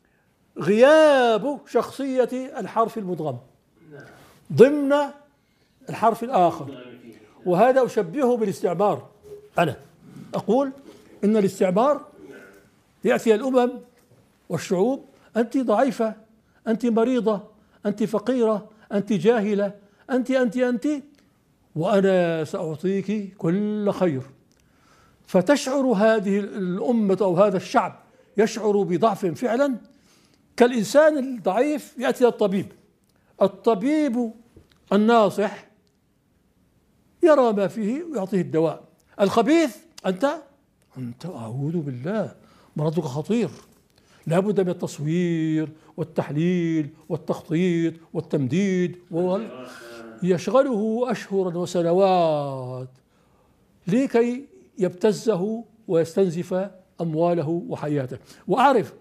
غياب شخصية الحرف المدغم ضمن الحرف الآخر. وهذا أشبهه بالاستعمار. أنا أقول إن الاستعمار يأتي الأمم والشعوب: أنت ضعيفة، أنت مريضة، أنت فقيرة، أنت جاهلة، أنت وأنا سأعطيك كل خير. فتشعر هذه الأمة أو هذا الشعب يشعر بضعف فعلا، كالإنسان الضعيف يأتي الطبيب. الطبيب الناصح يرى ما فيه ويعطيه الدواء. الخبيث أنت أعوذ بالله، مرضك خطير، لا بد من التصوير والتحليل والتخطيط والتمديد، يشغله أشهرا وسنوات لكي يبتزه ويستنزف أمواله وحياته. وأعرف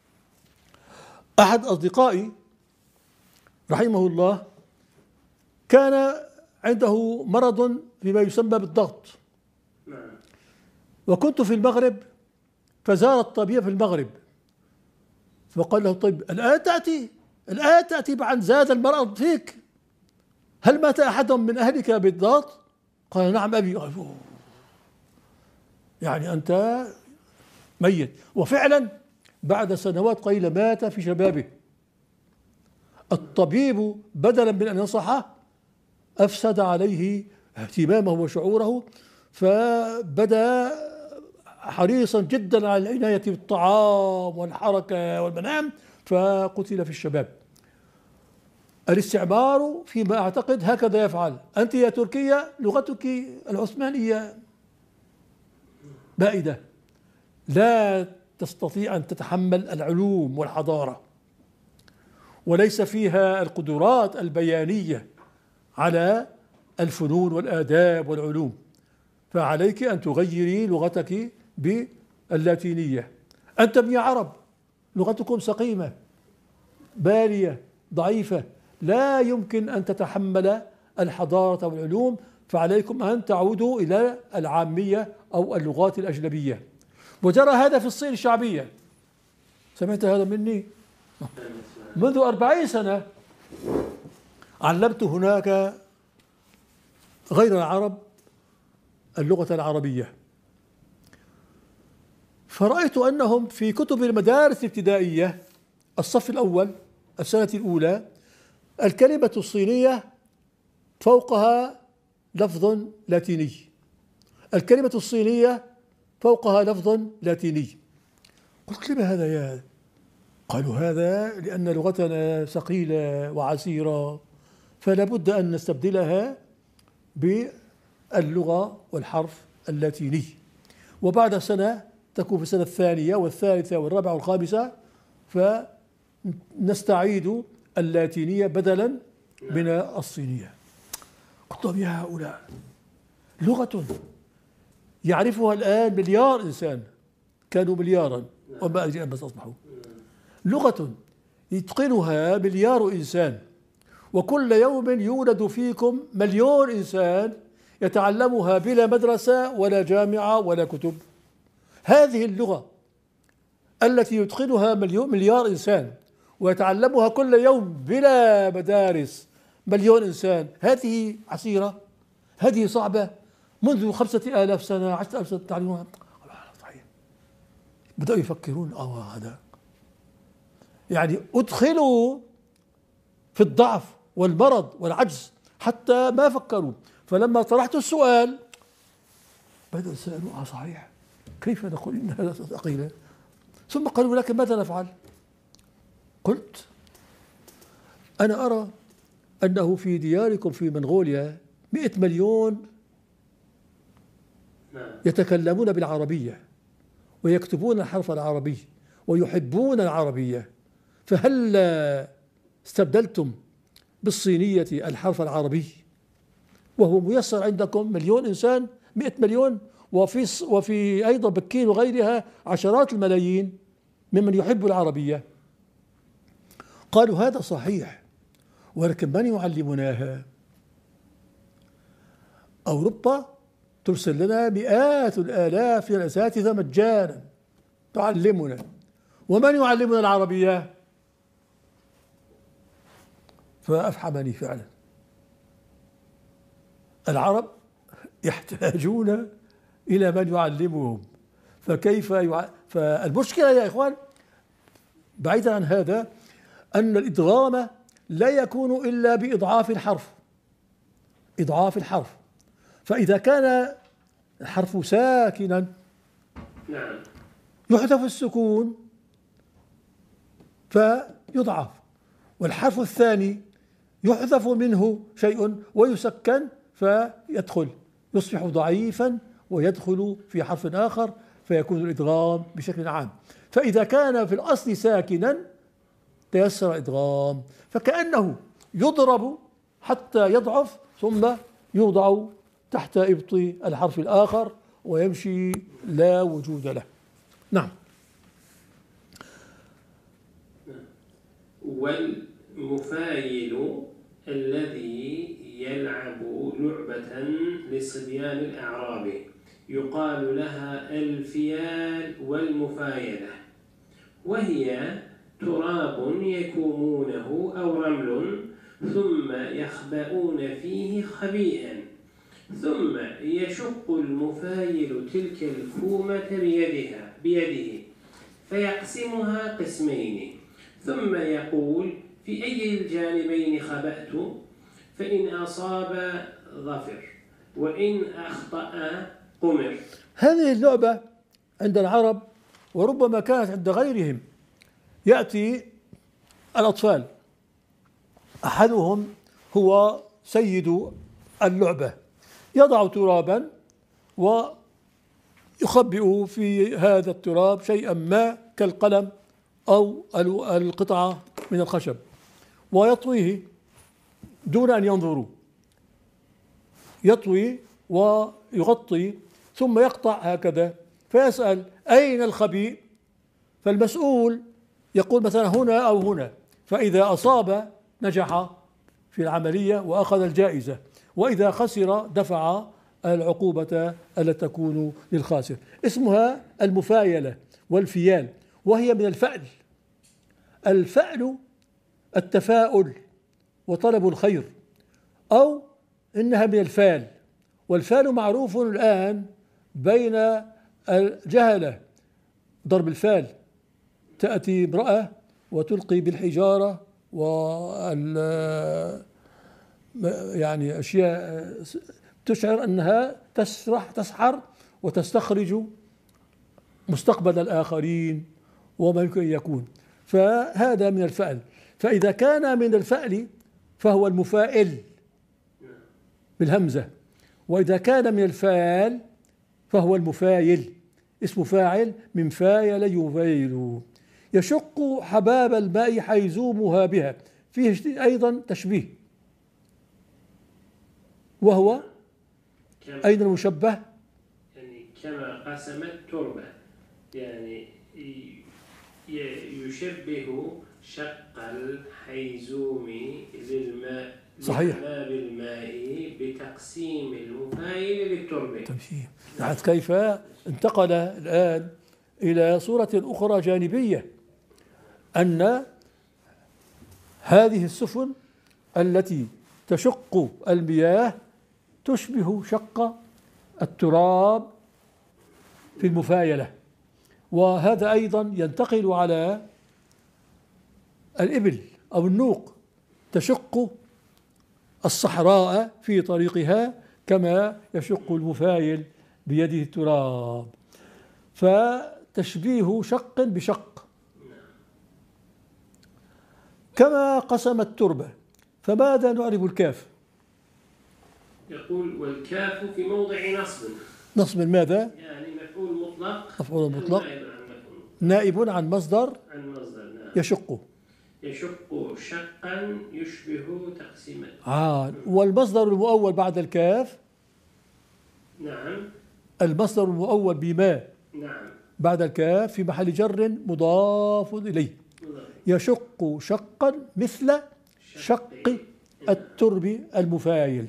أحد أصدقائي رحمه الله كان عنده مرض بما يسمى بالضغط، وكنت في المغرب فزار الطبيب في المغرب، فقال له الطبيب: الآن تأتي بعد زاد المرض فيك، هل مات أحد من أهلك بالضغط؟ قال: نعم أبي. يعني أنت ميت. وفعلا بعد سنوات قليلة مات في شبابه. الطبيب بدلا من أن ينصحه أفسد عليه اهتمامه وشعوره، فبدأ حريصا جدا على العناية بالطعام والحركة والمنام، فقتل في الشباب. الاستعمار فيما أعتقد هكذا يفعل. أنت يا تركيا لغتك العثمانية بائدة، لا تستطيع أن تتحمل العلوم والحضارة، وليس فيها القدرات البيانية على الفنون والآداب والعلوم، فعليك أن تغيري لغتك باللاتينية. أنتم يا عرب لغتكم سقيمة بالية ضعيفة، لا يمكن أن تتحمل الحضارة والعلوم، فعليكم أن تعودوا إلى العامية أو اللغات الأجنبية. وجرى هذا في الصين الشعبية. سمعت هذا مني؟ منذ 40 سنة علمت هناك غير العرب اللغة العربية. فرأيت أنهم في كتب المدارس الابتدائية الصف الأول السنة الأولى الكلمة الصينية فوقها لفظ لاتيني، الكلمة الصينية فوقها لفظ لاتيني. قلت لما هذا يا؟ قالوا هذا لأن لغتنا ثقيلة وعسيرة فلا بد أن نستبدلها باللغة والحرف اللاتيني، وبعد سنة تكون في السنة الثانية والثالثة والرابعة والخامسة فنستعيد اللاتينية بدلا من الصينية. قلت لهم يا هؤلاء لغة يعرفها الآن مليار إنسان، كانوا مليارا وما أدري بس أصبحوا، لغة يتقنها مليار إنسان، وكل يوم يولد فيكم مليون إنسان يتعلمها بلا مدرسة ولا جامعة ولا كتب. هذه اللغة التي يتقنها مليار إنسان ويتعلمها كل يوم بلا مدارس مليون إنسان، هذه عسيرة؟ هذه صعبة؟ منذ 5000 سنة 10,000 سنة تعلمونها؟ صحيح. بدأوا يفكرون هذا يعني أدخلوا في الضعف والمرض والعجز حتى ما فكروا، فلما طرحت السؤال بدأوا يسألوا صحيح كيف نقول إن هذا ثقيلة؟ ثم قالوا لكن ماذا نفعل؟ قلت أنا أرى أنه في دياركم في منغوليا 100 مليون يتكلمون بالعربية ويكتبون الحرف العربي ويحبون العربية، فهل استبدلتم بالصينية الحرف العربي وهو ميسر عندكم مليون إنسان 100 مليون، وفي أيضا بكين وغيرها عشرات الملايين ممن يحب العربية؟ قالوا هذا صحيح، ولكن من يعلمناها؟ أوروبا ترسل لنا مئات الآلاف من الأساتذة مجانا تعلمنا، ومن يعلمنا العربية؟ فأفحمني فعلا، العرب يحتاجون إلى من يعلمهم، فالمشكلة يا إخوان بعيدا عن هذا أن الإدغام لا يكون إلا بإضعاف الحرف، إضعاف الحرف، فإذا كان الحرف ساكنا يحذف السكون فيضعف، والحرف الثاني يحذف منه شيء ويسكن فيدخل، يصبح ضعيفا ويدخل في حرف آخر فيكون الإدغام بشكل عام. فإذا كان في الأصل ساكنا تيسر الإدغام، فكأنه يضرب حتى يضعف ثم يوضع تحت إبط الحرف الآخر ويمشي لا وجود له. نعم. والمفايل الذي يلعب لعبة لصبيان الأعراب يقال لها الفيال والمفايلة، وهي تراب يكومونه أو رمل ثم يخبؤون فيه خبيئا، ثم يشق المفايل تلك الكومة بيده فيقسمها قسمين، ثم يقول في أي الجانبين خبأت، فإن أصاب ظفر وإن أخطأ قمر. هذه اللعبة عند العرب وربما كانت عند غيرهم. يأتي الأطفال أحدهم هو سيد اللعبة يضع ترابا ويخبئ في هذا التراب شيئا ما كالقلم أو القطعة من الخشب ويطويه دون أن ينظروا، يطوي ويغطي ثم يقطع هكذا، فيسأل أين الخبيء؟ فالمسؤول يقول مثلا هنا أو هنا، فإذا أصاب نجح في العملية وأخذ الجائزة، وإذا خسر دفع العقوبة التي تكون للخاسر. اسمها المفايلة والفيال، وهي من الفأل. الفأل التفاؤل وطلب الخير، أو إنها من الفال والفال معروف الآن بين الجهلة، ضرب الفال، تأتي امرأة وتلقي بالحجارة يعني أشياء تشعر أنها تسحر وتستخرج مستقبل الآخرين وما يمكن أن يكون، فهذا من الفأل. فإذا كان من الفأل فهو المفائل بالهمزة، وإذا كان من الفال فهو المفايل، اسم فاعل من فايل يفايل. يشق حباب الماء حيزومها بها، فيه أيضا تشبيه، وهو أين المشبه؟ يعني كما قسم التربة، يعني يشبه شق الحيزوم للماء، صحيح، بالماء بتقسيم المفايل للتربة. يعني كيف انتقل الآن إلى صورة أخرى جانبية، أن هذه السفن التي تشق المياه تشبه شق التراب في المفايلة. وهذا أيضا ينتقل على الإبل أو النوق، تشق الصحراء في طريقها كما يشق المفايل بيده التراب، فتشبيه شق بشق. كما قسم التربة، فماذا نعرف الكاف؟ يقول والكاف في موضع نصب. نصب ماذا؟ يعني مفعول مطلق، مفعول مطلق نائب عن مصدر نعم. يشق شقا يشبه تقسيما. والمصدر المؤول بعد الكاف، نعم، المصدر المؤول بما، نعم، بعد الكاف في محل جر مضاف إليه. يشق شقا مثل شق الترب المفايل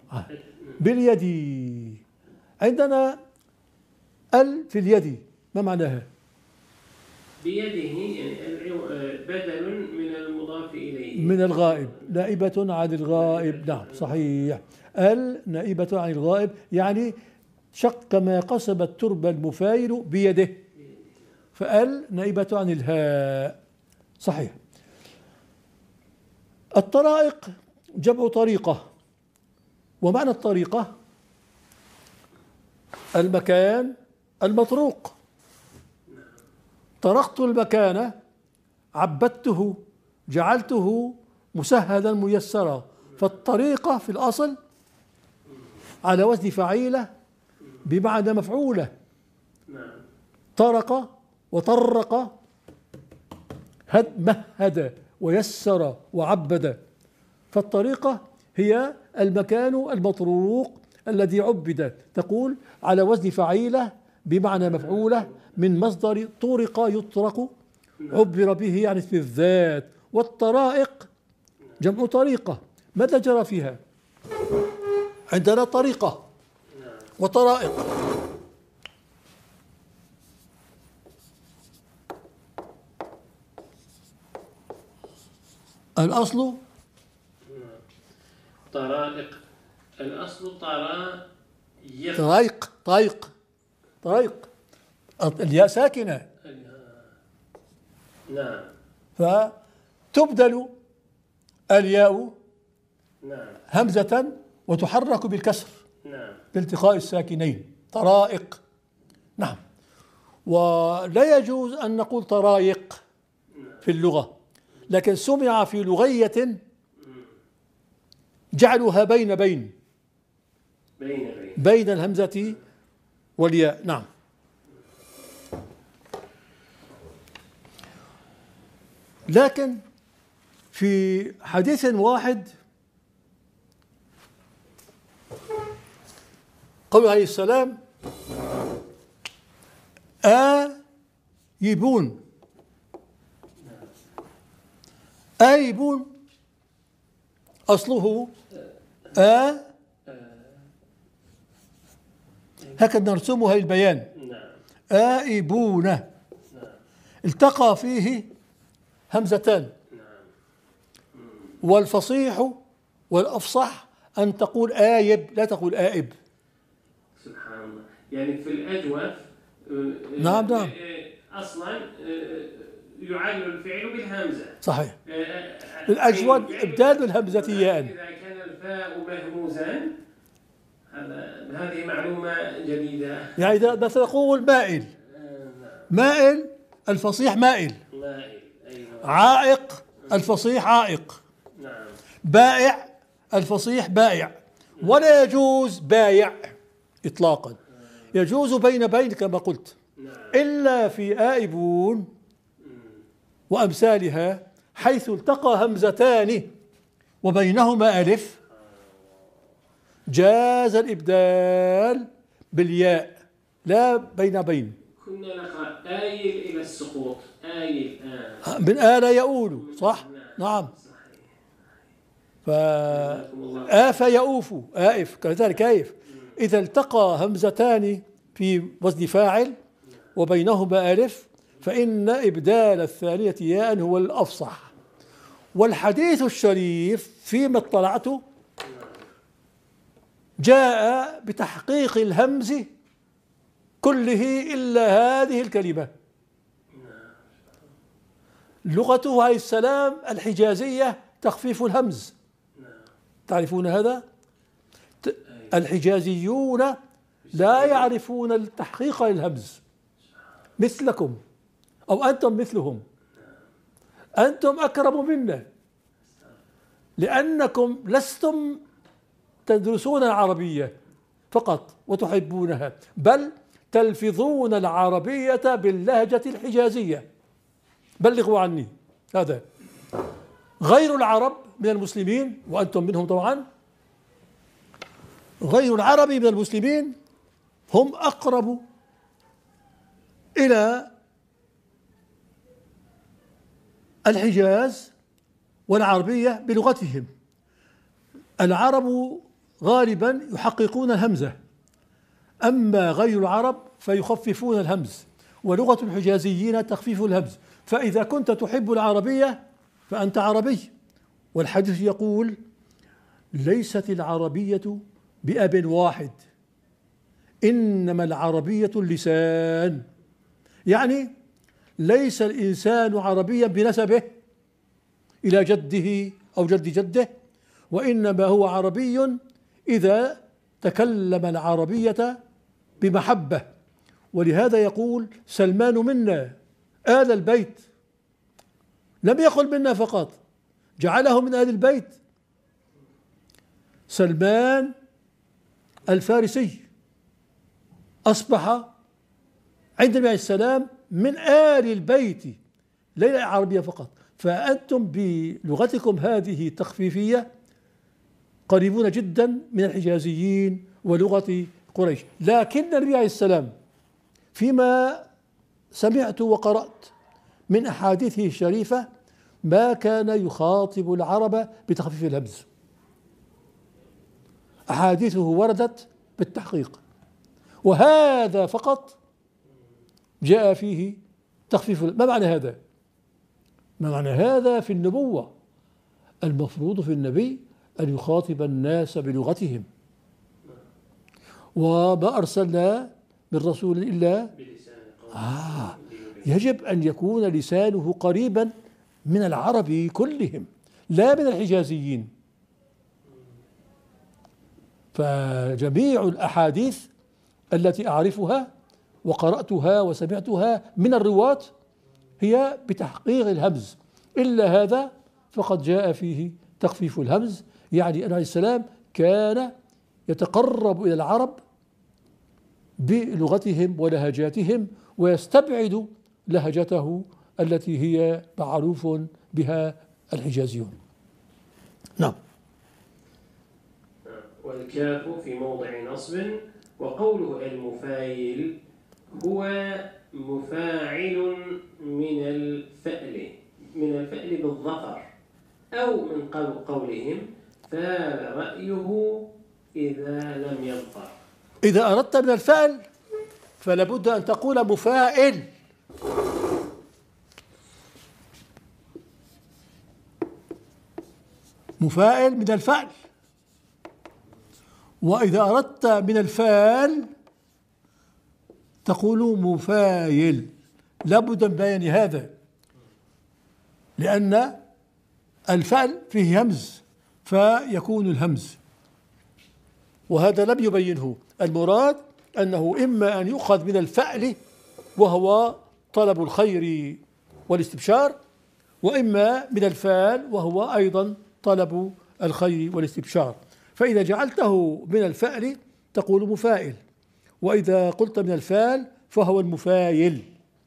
باليد. عندنا في اليد، ما معناها؟ بيده يعني بدل من المضاف إليه، من الغائب، نائبة عن الغائب. نعم صحيح، نائبة عن الغائب، يعني شق ما قسم الترب المفايل بيده، نائبة عن الهاء. صحيح. الطرائق جمع طريقة، ومعنى الطريقة المكان المطروق. طرقت المكان، عبدته، جعلته مسهلا ميسرا. فالطريقة في الأصل على وزن فعيلة بمعنى مفعولة، طرق وطرق، مهد ويسر وعبد. فالطريقة هي المكان المطروق الذي عبد، تقول على وزن فعيلة بمعنى مفعولة من مصدر طرق يطرق، عبر به يعني اسم الذات. والطرائق جمع طريقة. ماذا جرى فيها؟ عندنا طريقة وطرائق. الأصل طرائق، الأصل طريق الياء ساكنة، نعم، فتبدل الياء نعم همزة وتحرك بالكسر، نعم، بالتقاء الساكنين. طرائق. نعم. ولا يجوز أن نقول طرائق في اللغة، لكن سمع في لغية جعلها بين الهمزة والياء. نعم. لكن في حديث واحد قول عليه السلام آيبون أصله هكذا نرسمها للبيان، آيبون، التقى فيه همزتان، والفصيح والأفصح أن تقول آيب لا تقول آئب، يعني في الأجوف نعم نعم أصلا يعل الفعل بالهمزة. صحيح. الأجود إبدال الهمزة ياء. إذا كان الفاء مهموزا، هذه معلومة جديدة. يعني إذا مثلا نقول مائل، مائل الفصيح مائل، أيوة. عائق الفصيح عائق، نعم. بائع الفصيح بائع، ولا يجوز بايع إطلاقا، يجوز بين كما قلت، إلا في آئبون وأمثالها حيث التقى همزتان وبينهما ألف جاز الإبدال بالياء لا بين. كنا نقرأ آيل إلى السقوط، آيل من آل يؤول، صح؟ نعم. فآف يؤوف، آئف كذلك آيف. إذا التقى همزتان في وزن فاعل وبينهما ألف فإن إبدال الثانية ياء هو الأفصح. والحديث الشريف فيما اطلعته جاء بتحقيق الهمز كله إلا هذه الكلمة. لغته عليه السلام الحجازية تخفيف الهمز، تعرفون هذا؟ الحجازيون لا يعرفون التحقيق للهمز مثلكم، أو أنتم مثلهم، أنتم أكرم منا لأنكم لستم تدرسون العربية فقط وتحبونها، بل تلفظون العربية باللهجة الحجازية. بلغوا عني هذا. غير العرب من المسلمين، وأنتم منهم طبعا، غير العرب من المسلمين هم أقرب إلى الحجاز والعربية بلغتهم. العرب غالبا يحققون الهمزة، أما غير العرب فيخففون الهمز، ولغة الحجازيين تخفيف الهمز. فإذا كنت تحب العربية فأنت عربي. والحديث يقول: ليست العربية بأب واحد، إنما العربية اللسان. يعني ليس الإنسان عربيا بنسبه إلى جده أو جد جده، وإنما هو عربي إذا تكلم العربية بمحبة. ولهذا يقول سلمان منا آل البيت، لم يقل منا فقط، جعله من آل البيت. سلمان الفارسي أصبح عند النبي عليه السلام من آل البيت، لا عربية فقط. فأنتم بلغتكم هذه التخفيفية قريبون جدا من الحجازيين ولغة قريش. لكن النبي عليه السلام فيما سمعت وقرأت من أحاديثه الشريفة ما كان يخاطب العرب بتخفيف الهمز. أحاديثه وردت بالتحقيق، وهذا فقط جاء فيه تخفيف. ما معنى هذا؟ ما معنى هذا في النبوة؟ المفروض في النبي أن يخاطب الناس بلغتهم، وما أرسلنا من رسول إلا يجب أن يكون لسانه قريبا من العرب كلهم لا من الحجازيين. فجميع الأحاديث التي أعرفها وقرأتها وسمعتها من الرواة هي بتحقيق الهمز، إلا هذا فقد جاء فيه تخفيف الهمز. يعني أن عليه السلام كان يتقرب إلى العرب بلغتهم ولهجاتهم ويستبعد لهجته التي هي معروف بها الحجازيون. نعم. والكاف في موضع نصب. وقوله المفايل هو مفاعل من الفأل بالظفر، أو من قولهم فال رأيه إذا لم يظفر. إذا أردت من الفأل فلا بد أن تقول مفاعل، مفاعل من الفأل. وإذا أردت من الفال تقول مفايل، لابد من بيان هذا، لأن الفعل فيه همز فيكون الهمز، وهذا لم يبينه. المراد أنه إما أن يؤخذ من الفعل وهو طلب الخير والاستبشار، وإما من الفعل وهو أيضا طلب الخير والاستبشار. فإذا جعلته من الفعل تقول مفائل، وإذا قلت من الفعل فهو المفايل.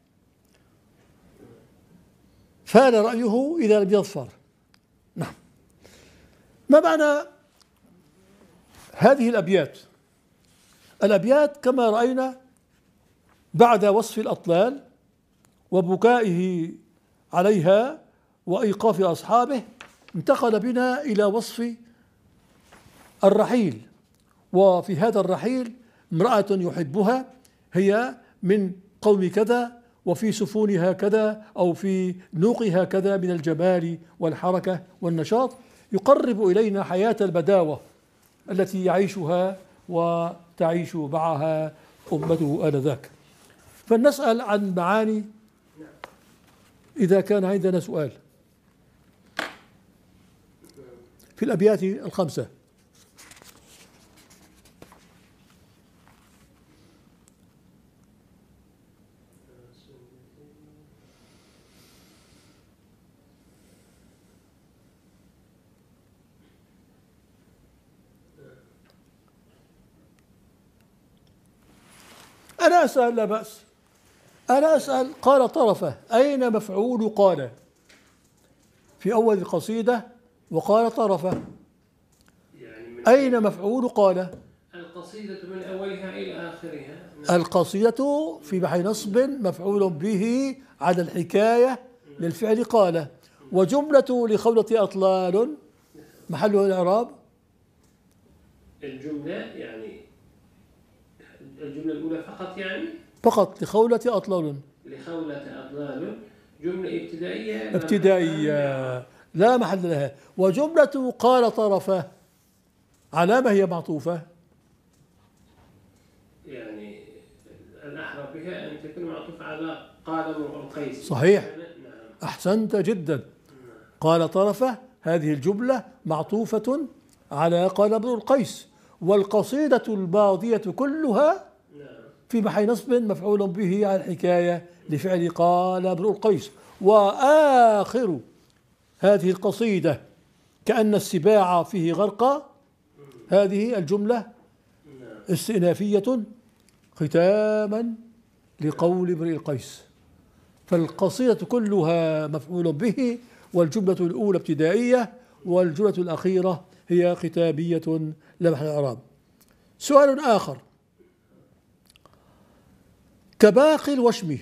فال رأيه إذا لم يظفر. نعم. ما معنى هذه الأبيات؟ الأبيات كما رأينا بعد وصف الأطلال وبكائه عليها وإيقاف أصحابه انتقل بنا إلى وصف الرحيل. وفي هذا الرحيل امرأة يحبها هي من قوم كذا، وفي سفونها كذا، أو في نوقها كذا من الجمال والحركة والنشاط، يقرب إلينا حياة البداوة التي يعيشها وتعيش معها أمته آنذاك. فلنسأل عن معاني إذا كان عندنا سؤال في الأبيات الخمسة. أنا أسأل لا بأس. أنا أسأل قال طرفة أين مفعول قال في أول القصيدة؟ وقال طرفة يعني أين مفعول قال؟ القصيدة من أولها إلى آخرها. القصيدة في محل نصب مفعول به على الحكاية للفعل قال، وجملة لخولة أطلال محلها الإعراب. الجملة يعني الجملة الأولى فقط، يعني فقط لخولة أطلال. لخولة أطلال جملة ابتدائية ابتدائية لا محل لها. وجملة قال طرفة على ما هي معطوفة؟ يعني الأحرى بها أن تكون معطوفة على قال امرؤ القيس. صحيح. نعم. أحسنت جدا. قال طرفة هذه الجملة معطوفة على قال امرؤ القيس، والقصيدة الماضية كلها في محل نصب مفعول به على الحكاية لفعل قال امرؤ القيس. وآخر هذه القصيدة كأن السباع فيه غرقا، هذه الجملة استئنافية ختاما لقول امرئ القيس. فالقصيدة كلها مفعول به، والجملة الأولى ابتدائية، والجملة الأخيرة هي ختامية لا محل إعراب. سؤال آخر: كباقي الوشم،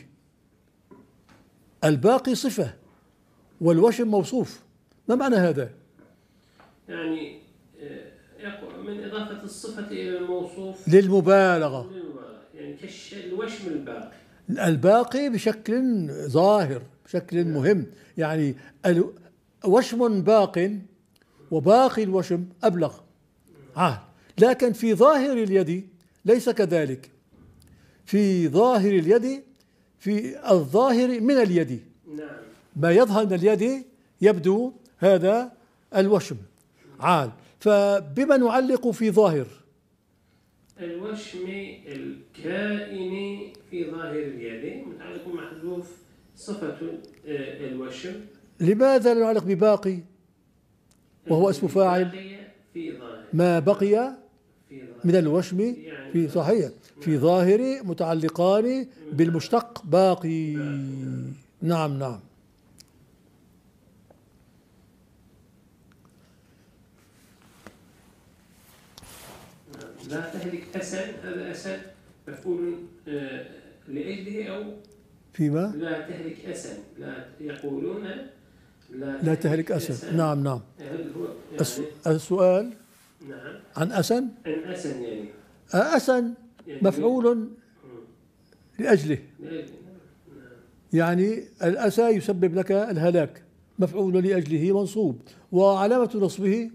الباقي صفة والوشم موصوف، ما معنى هذا؟ يعني من إضافة الصفة إلى الموصوف للمبالغة، يعني كالوشم الباقي. الباقي بشكل ظاهر، بشكل مهم، يعني وشم باق وباقي الوشم أبلغ. لكن في ظاهر اليد ليس كذلك. في ظاهر اليد، في الظاهر من اليد، نعم، ما يظهر من اليد يبدو هذا الوشم. فبما نعلق في ظاهر الوشم الكائن في ظاهر اليد متعلق محذوف صفة الوشم. لماذا لا نعلق بباقي وهو اسم فاعل؟ في ظاهر ما بقي في ظاهر من الوشم يعني في صحيح في ظاهر متعلقان بالمشتق باقي. نعم نعم. لا تهلك أسد، هذا أسد مفعول لأجله أو فيما لا تهلك أسد، لا يقولون لا تهلك أسد. نعم نعم. هل هو السؤال نعم عن أسن. عن أسن يعني أسن يعني مفعول لأجله، يعني الأسى يسبب لك الهلاك، مفعول لأجله منصوب، وعلامة نصبه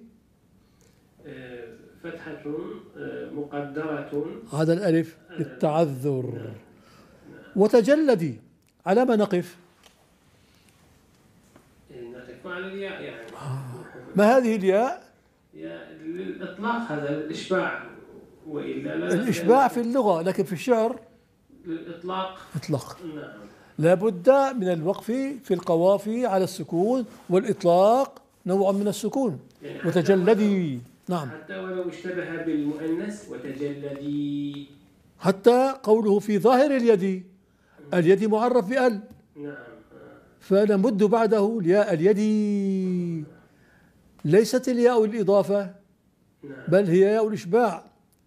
فتحة مقدرة على الألف للتعذر. وتجلدي على ما نقف؟ نقف على الياء يعني. ما هذه الياء؟ للإطلاق، هذا الإشباع، وإلا لا. الإشباع في اللغة، لكن في الشعر للإطلاق. إطلاق. نعم. لا بد من الوقف في القوافي على السكون، والإطلاق نوع من السكون. يعني وتجلدي. نعم. حتى ولو اشتبه بالمؤنث وتجلدي. حتى قوله في ظاهر اليد، اليد معرف بأل. نعم. فنمد بعده الياء اليدي، ليست الياء الإضافة، بل هي ياء الإشباع.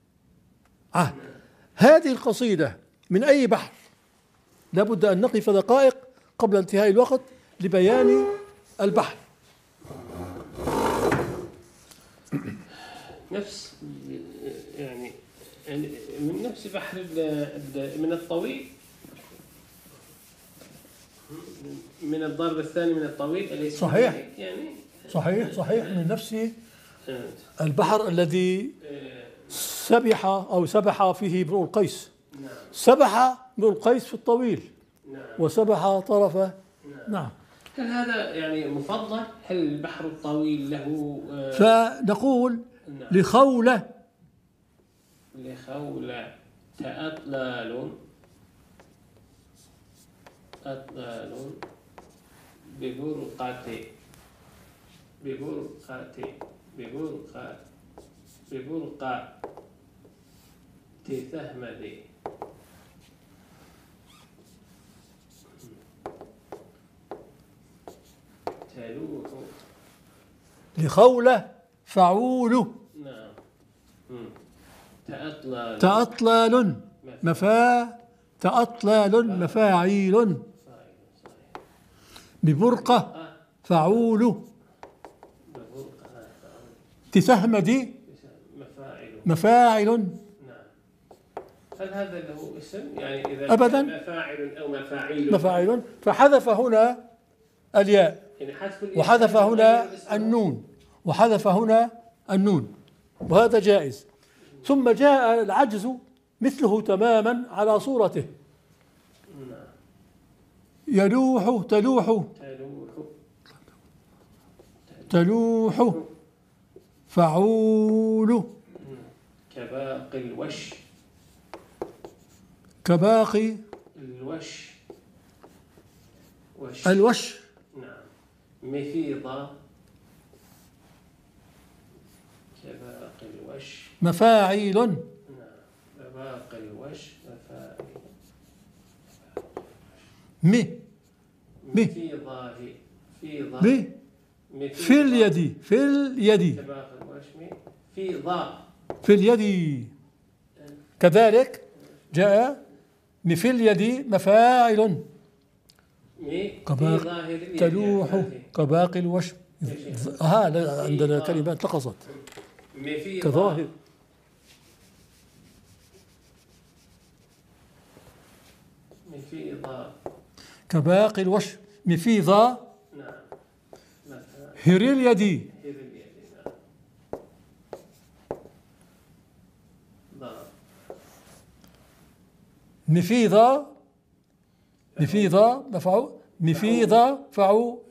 هذه القصيدة من أي بحر؟ لابد أن نقف دقائق قبل انتهاء الوقت لبيان البحر. نفس يعني من نفس بحر من الطويل، من الضرب الثاني من الطويل، أليس صحيح يعني؟ صحيح من نفس البحر الذي سبح فيه امرؤ القيس. سبح امرؤ القيس في الطويل، وسبح طرفه. نعم. هل هذا يعني مفضل؟ هل البحر الطويل له فنقول لخولة تأطلال ببرقة تثهمدي. تلوح لخولة فعول. نعم. تأطلال مفاعيل. ببرقة فعول. تثهمدي مفاعل. نعم. هل هذا له اسم يعني إذا أبدا؟ مفاعل أو مفاعل، فحذف هنا الياء، يعني وحذف هنا النون، وهذا جائز. ثم جاء العجز مثله تماما على صورته. يلوح تلوح فعول. كباقي الوش. نعم. مفيضة كباقي الوش. مفاعيل. نعم. كباقي الوش مفاعيل. في اليد كباقي الوش في اليد. كذلك جاء في اليد مفاعل. تلوح كباقي الوشم. عندنا كلمات نقصت كظاهر. كباقي الوشم مفيضة. هر اليد. مفيضة مفعول. مفيضة فعول.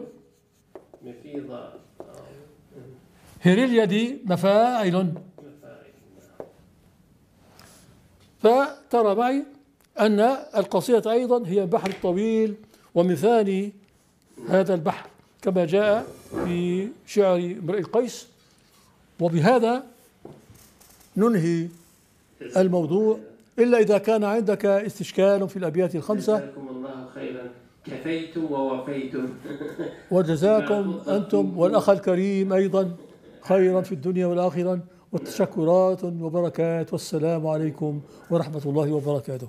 هر اليد مفاعل. فترى معي أن القصيدة أيضا هي البحر الطويل ومن ثاني هذا البحر كما جاء في شعر امرئ القيس. وبهذا ننهي الموضوع، إلا إذا كان عندك استشكال في الأبيات الخمسة. جزاكم الله خيرا، كفيتم ووفيتم. وجزاكم أنتم والأخ الكريم أيضا خيرا في الدنيا والآخرة، والتشكرات وبركات، والسلام عليكم ورحمة الله وبركاته.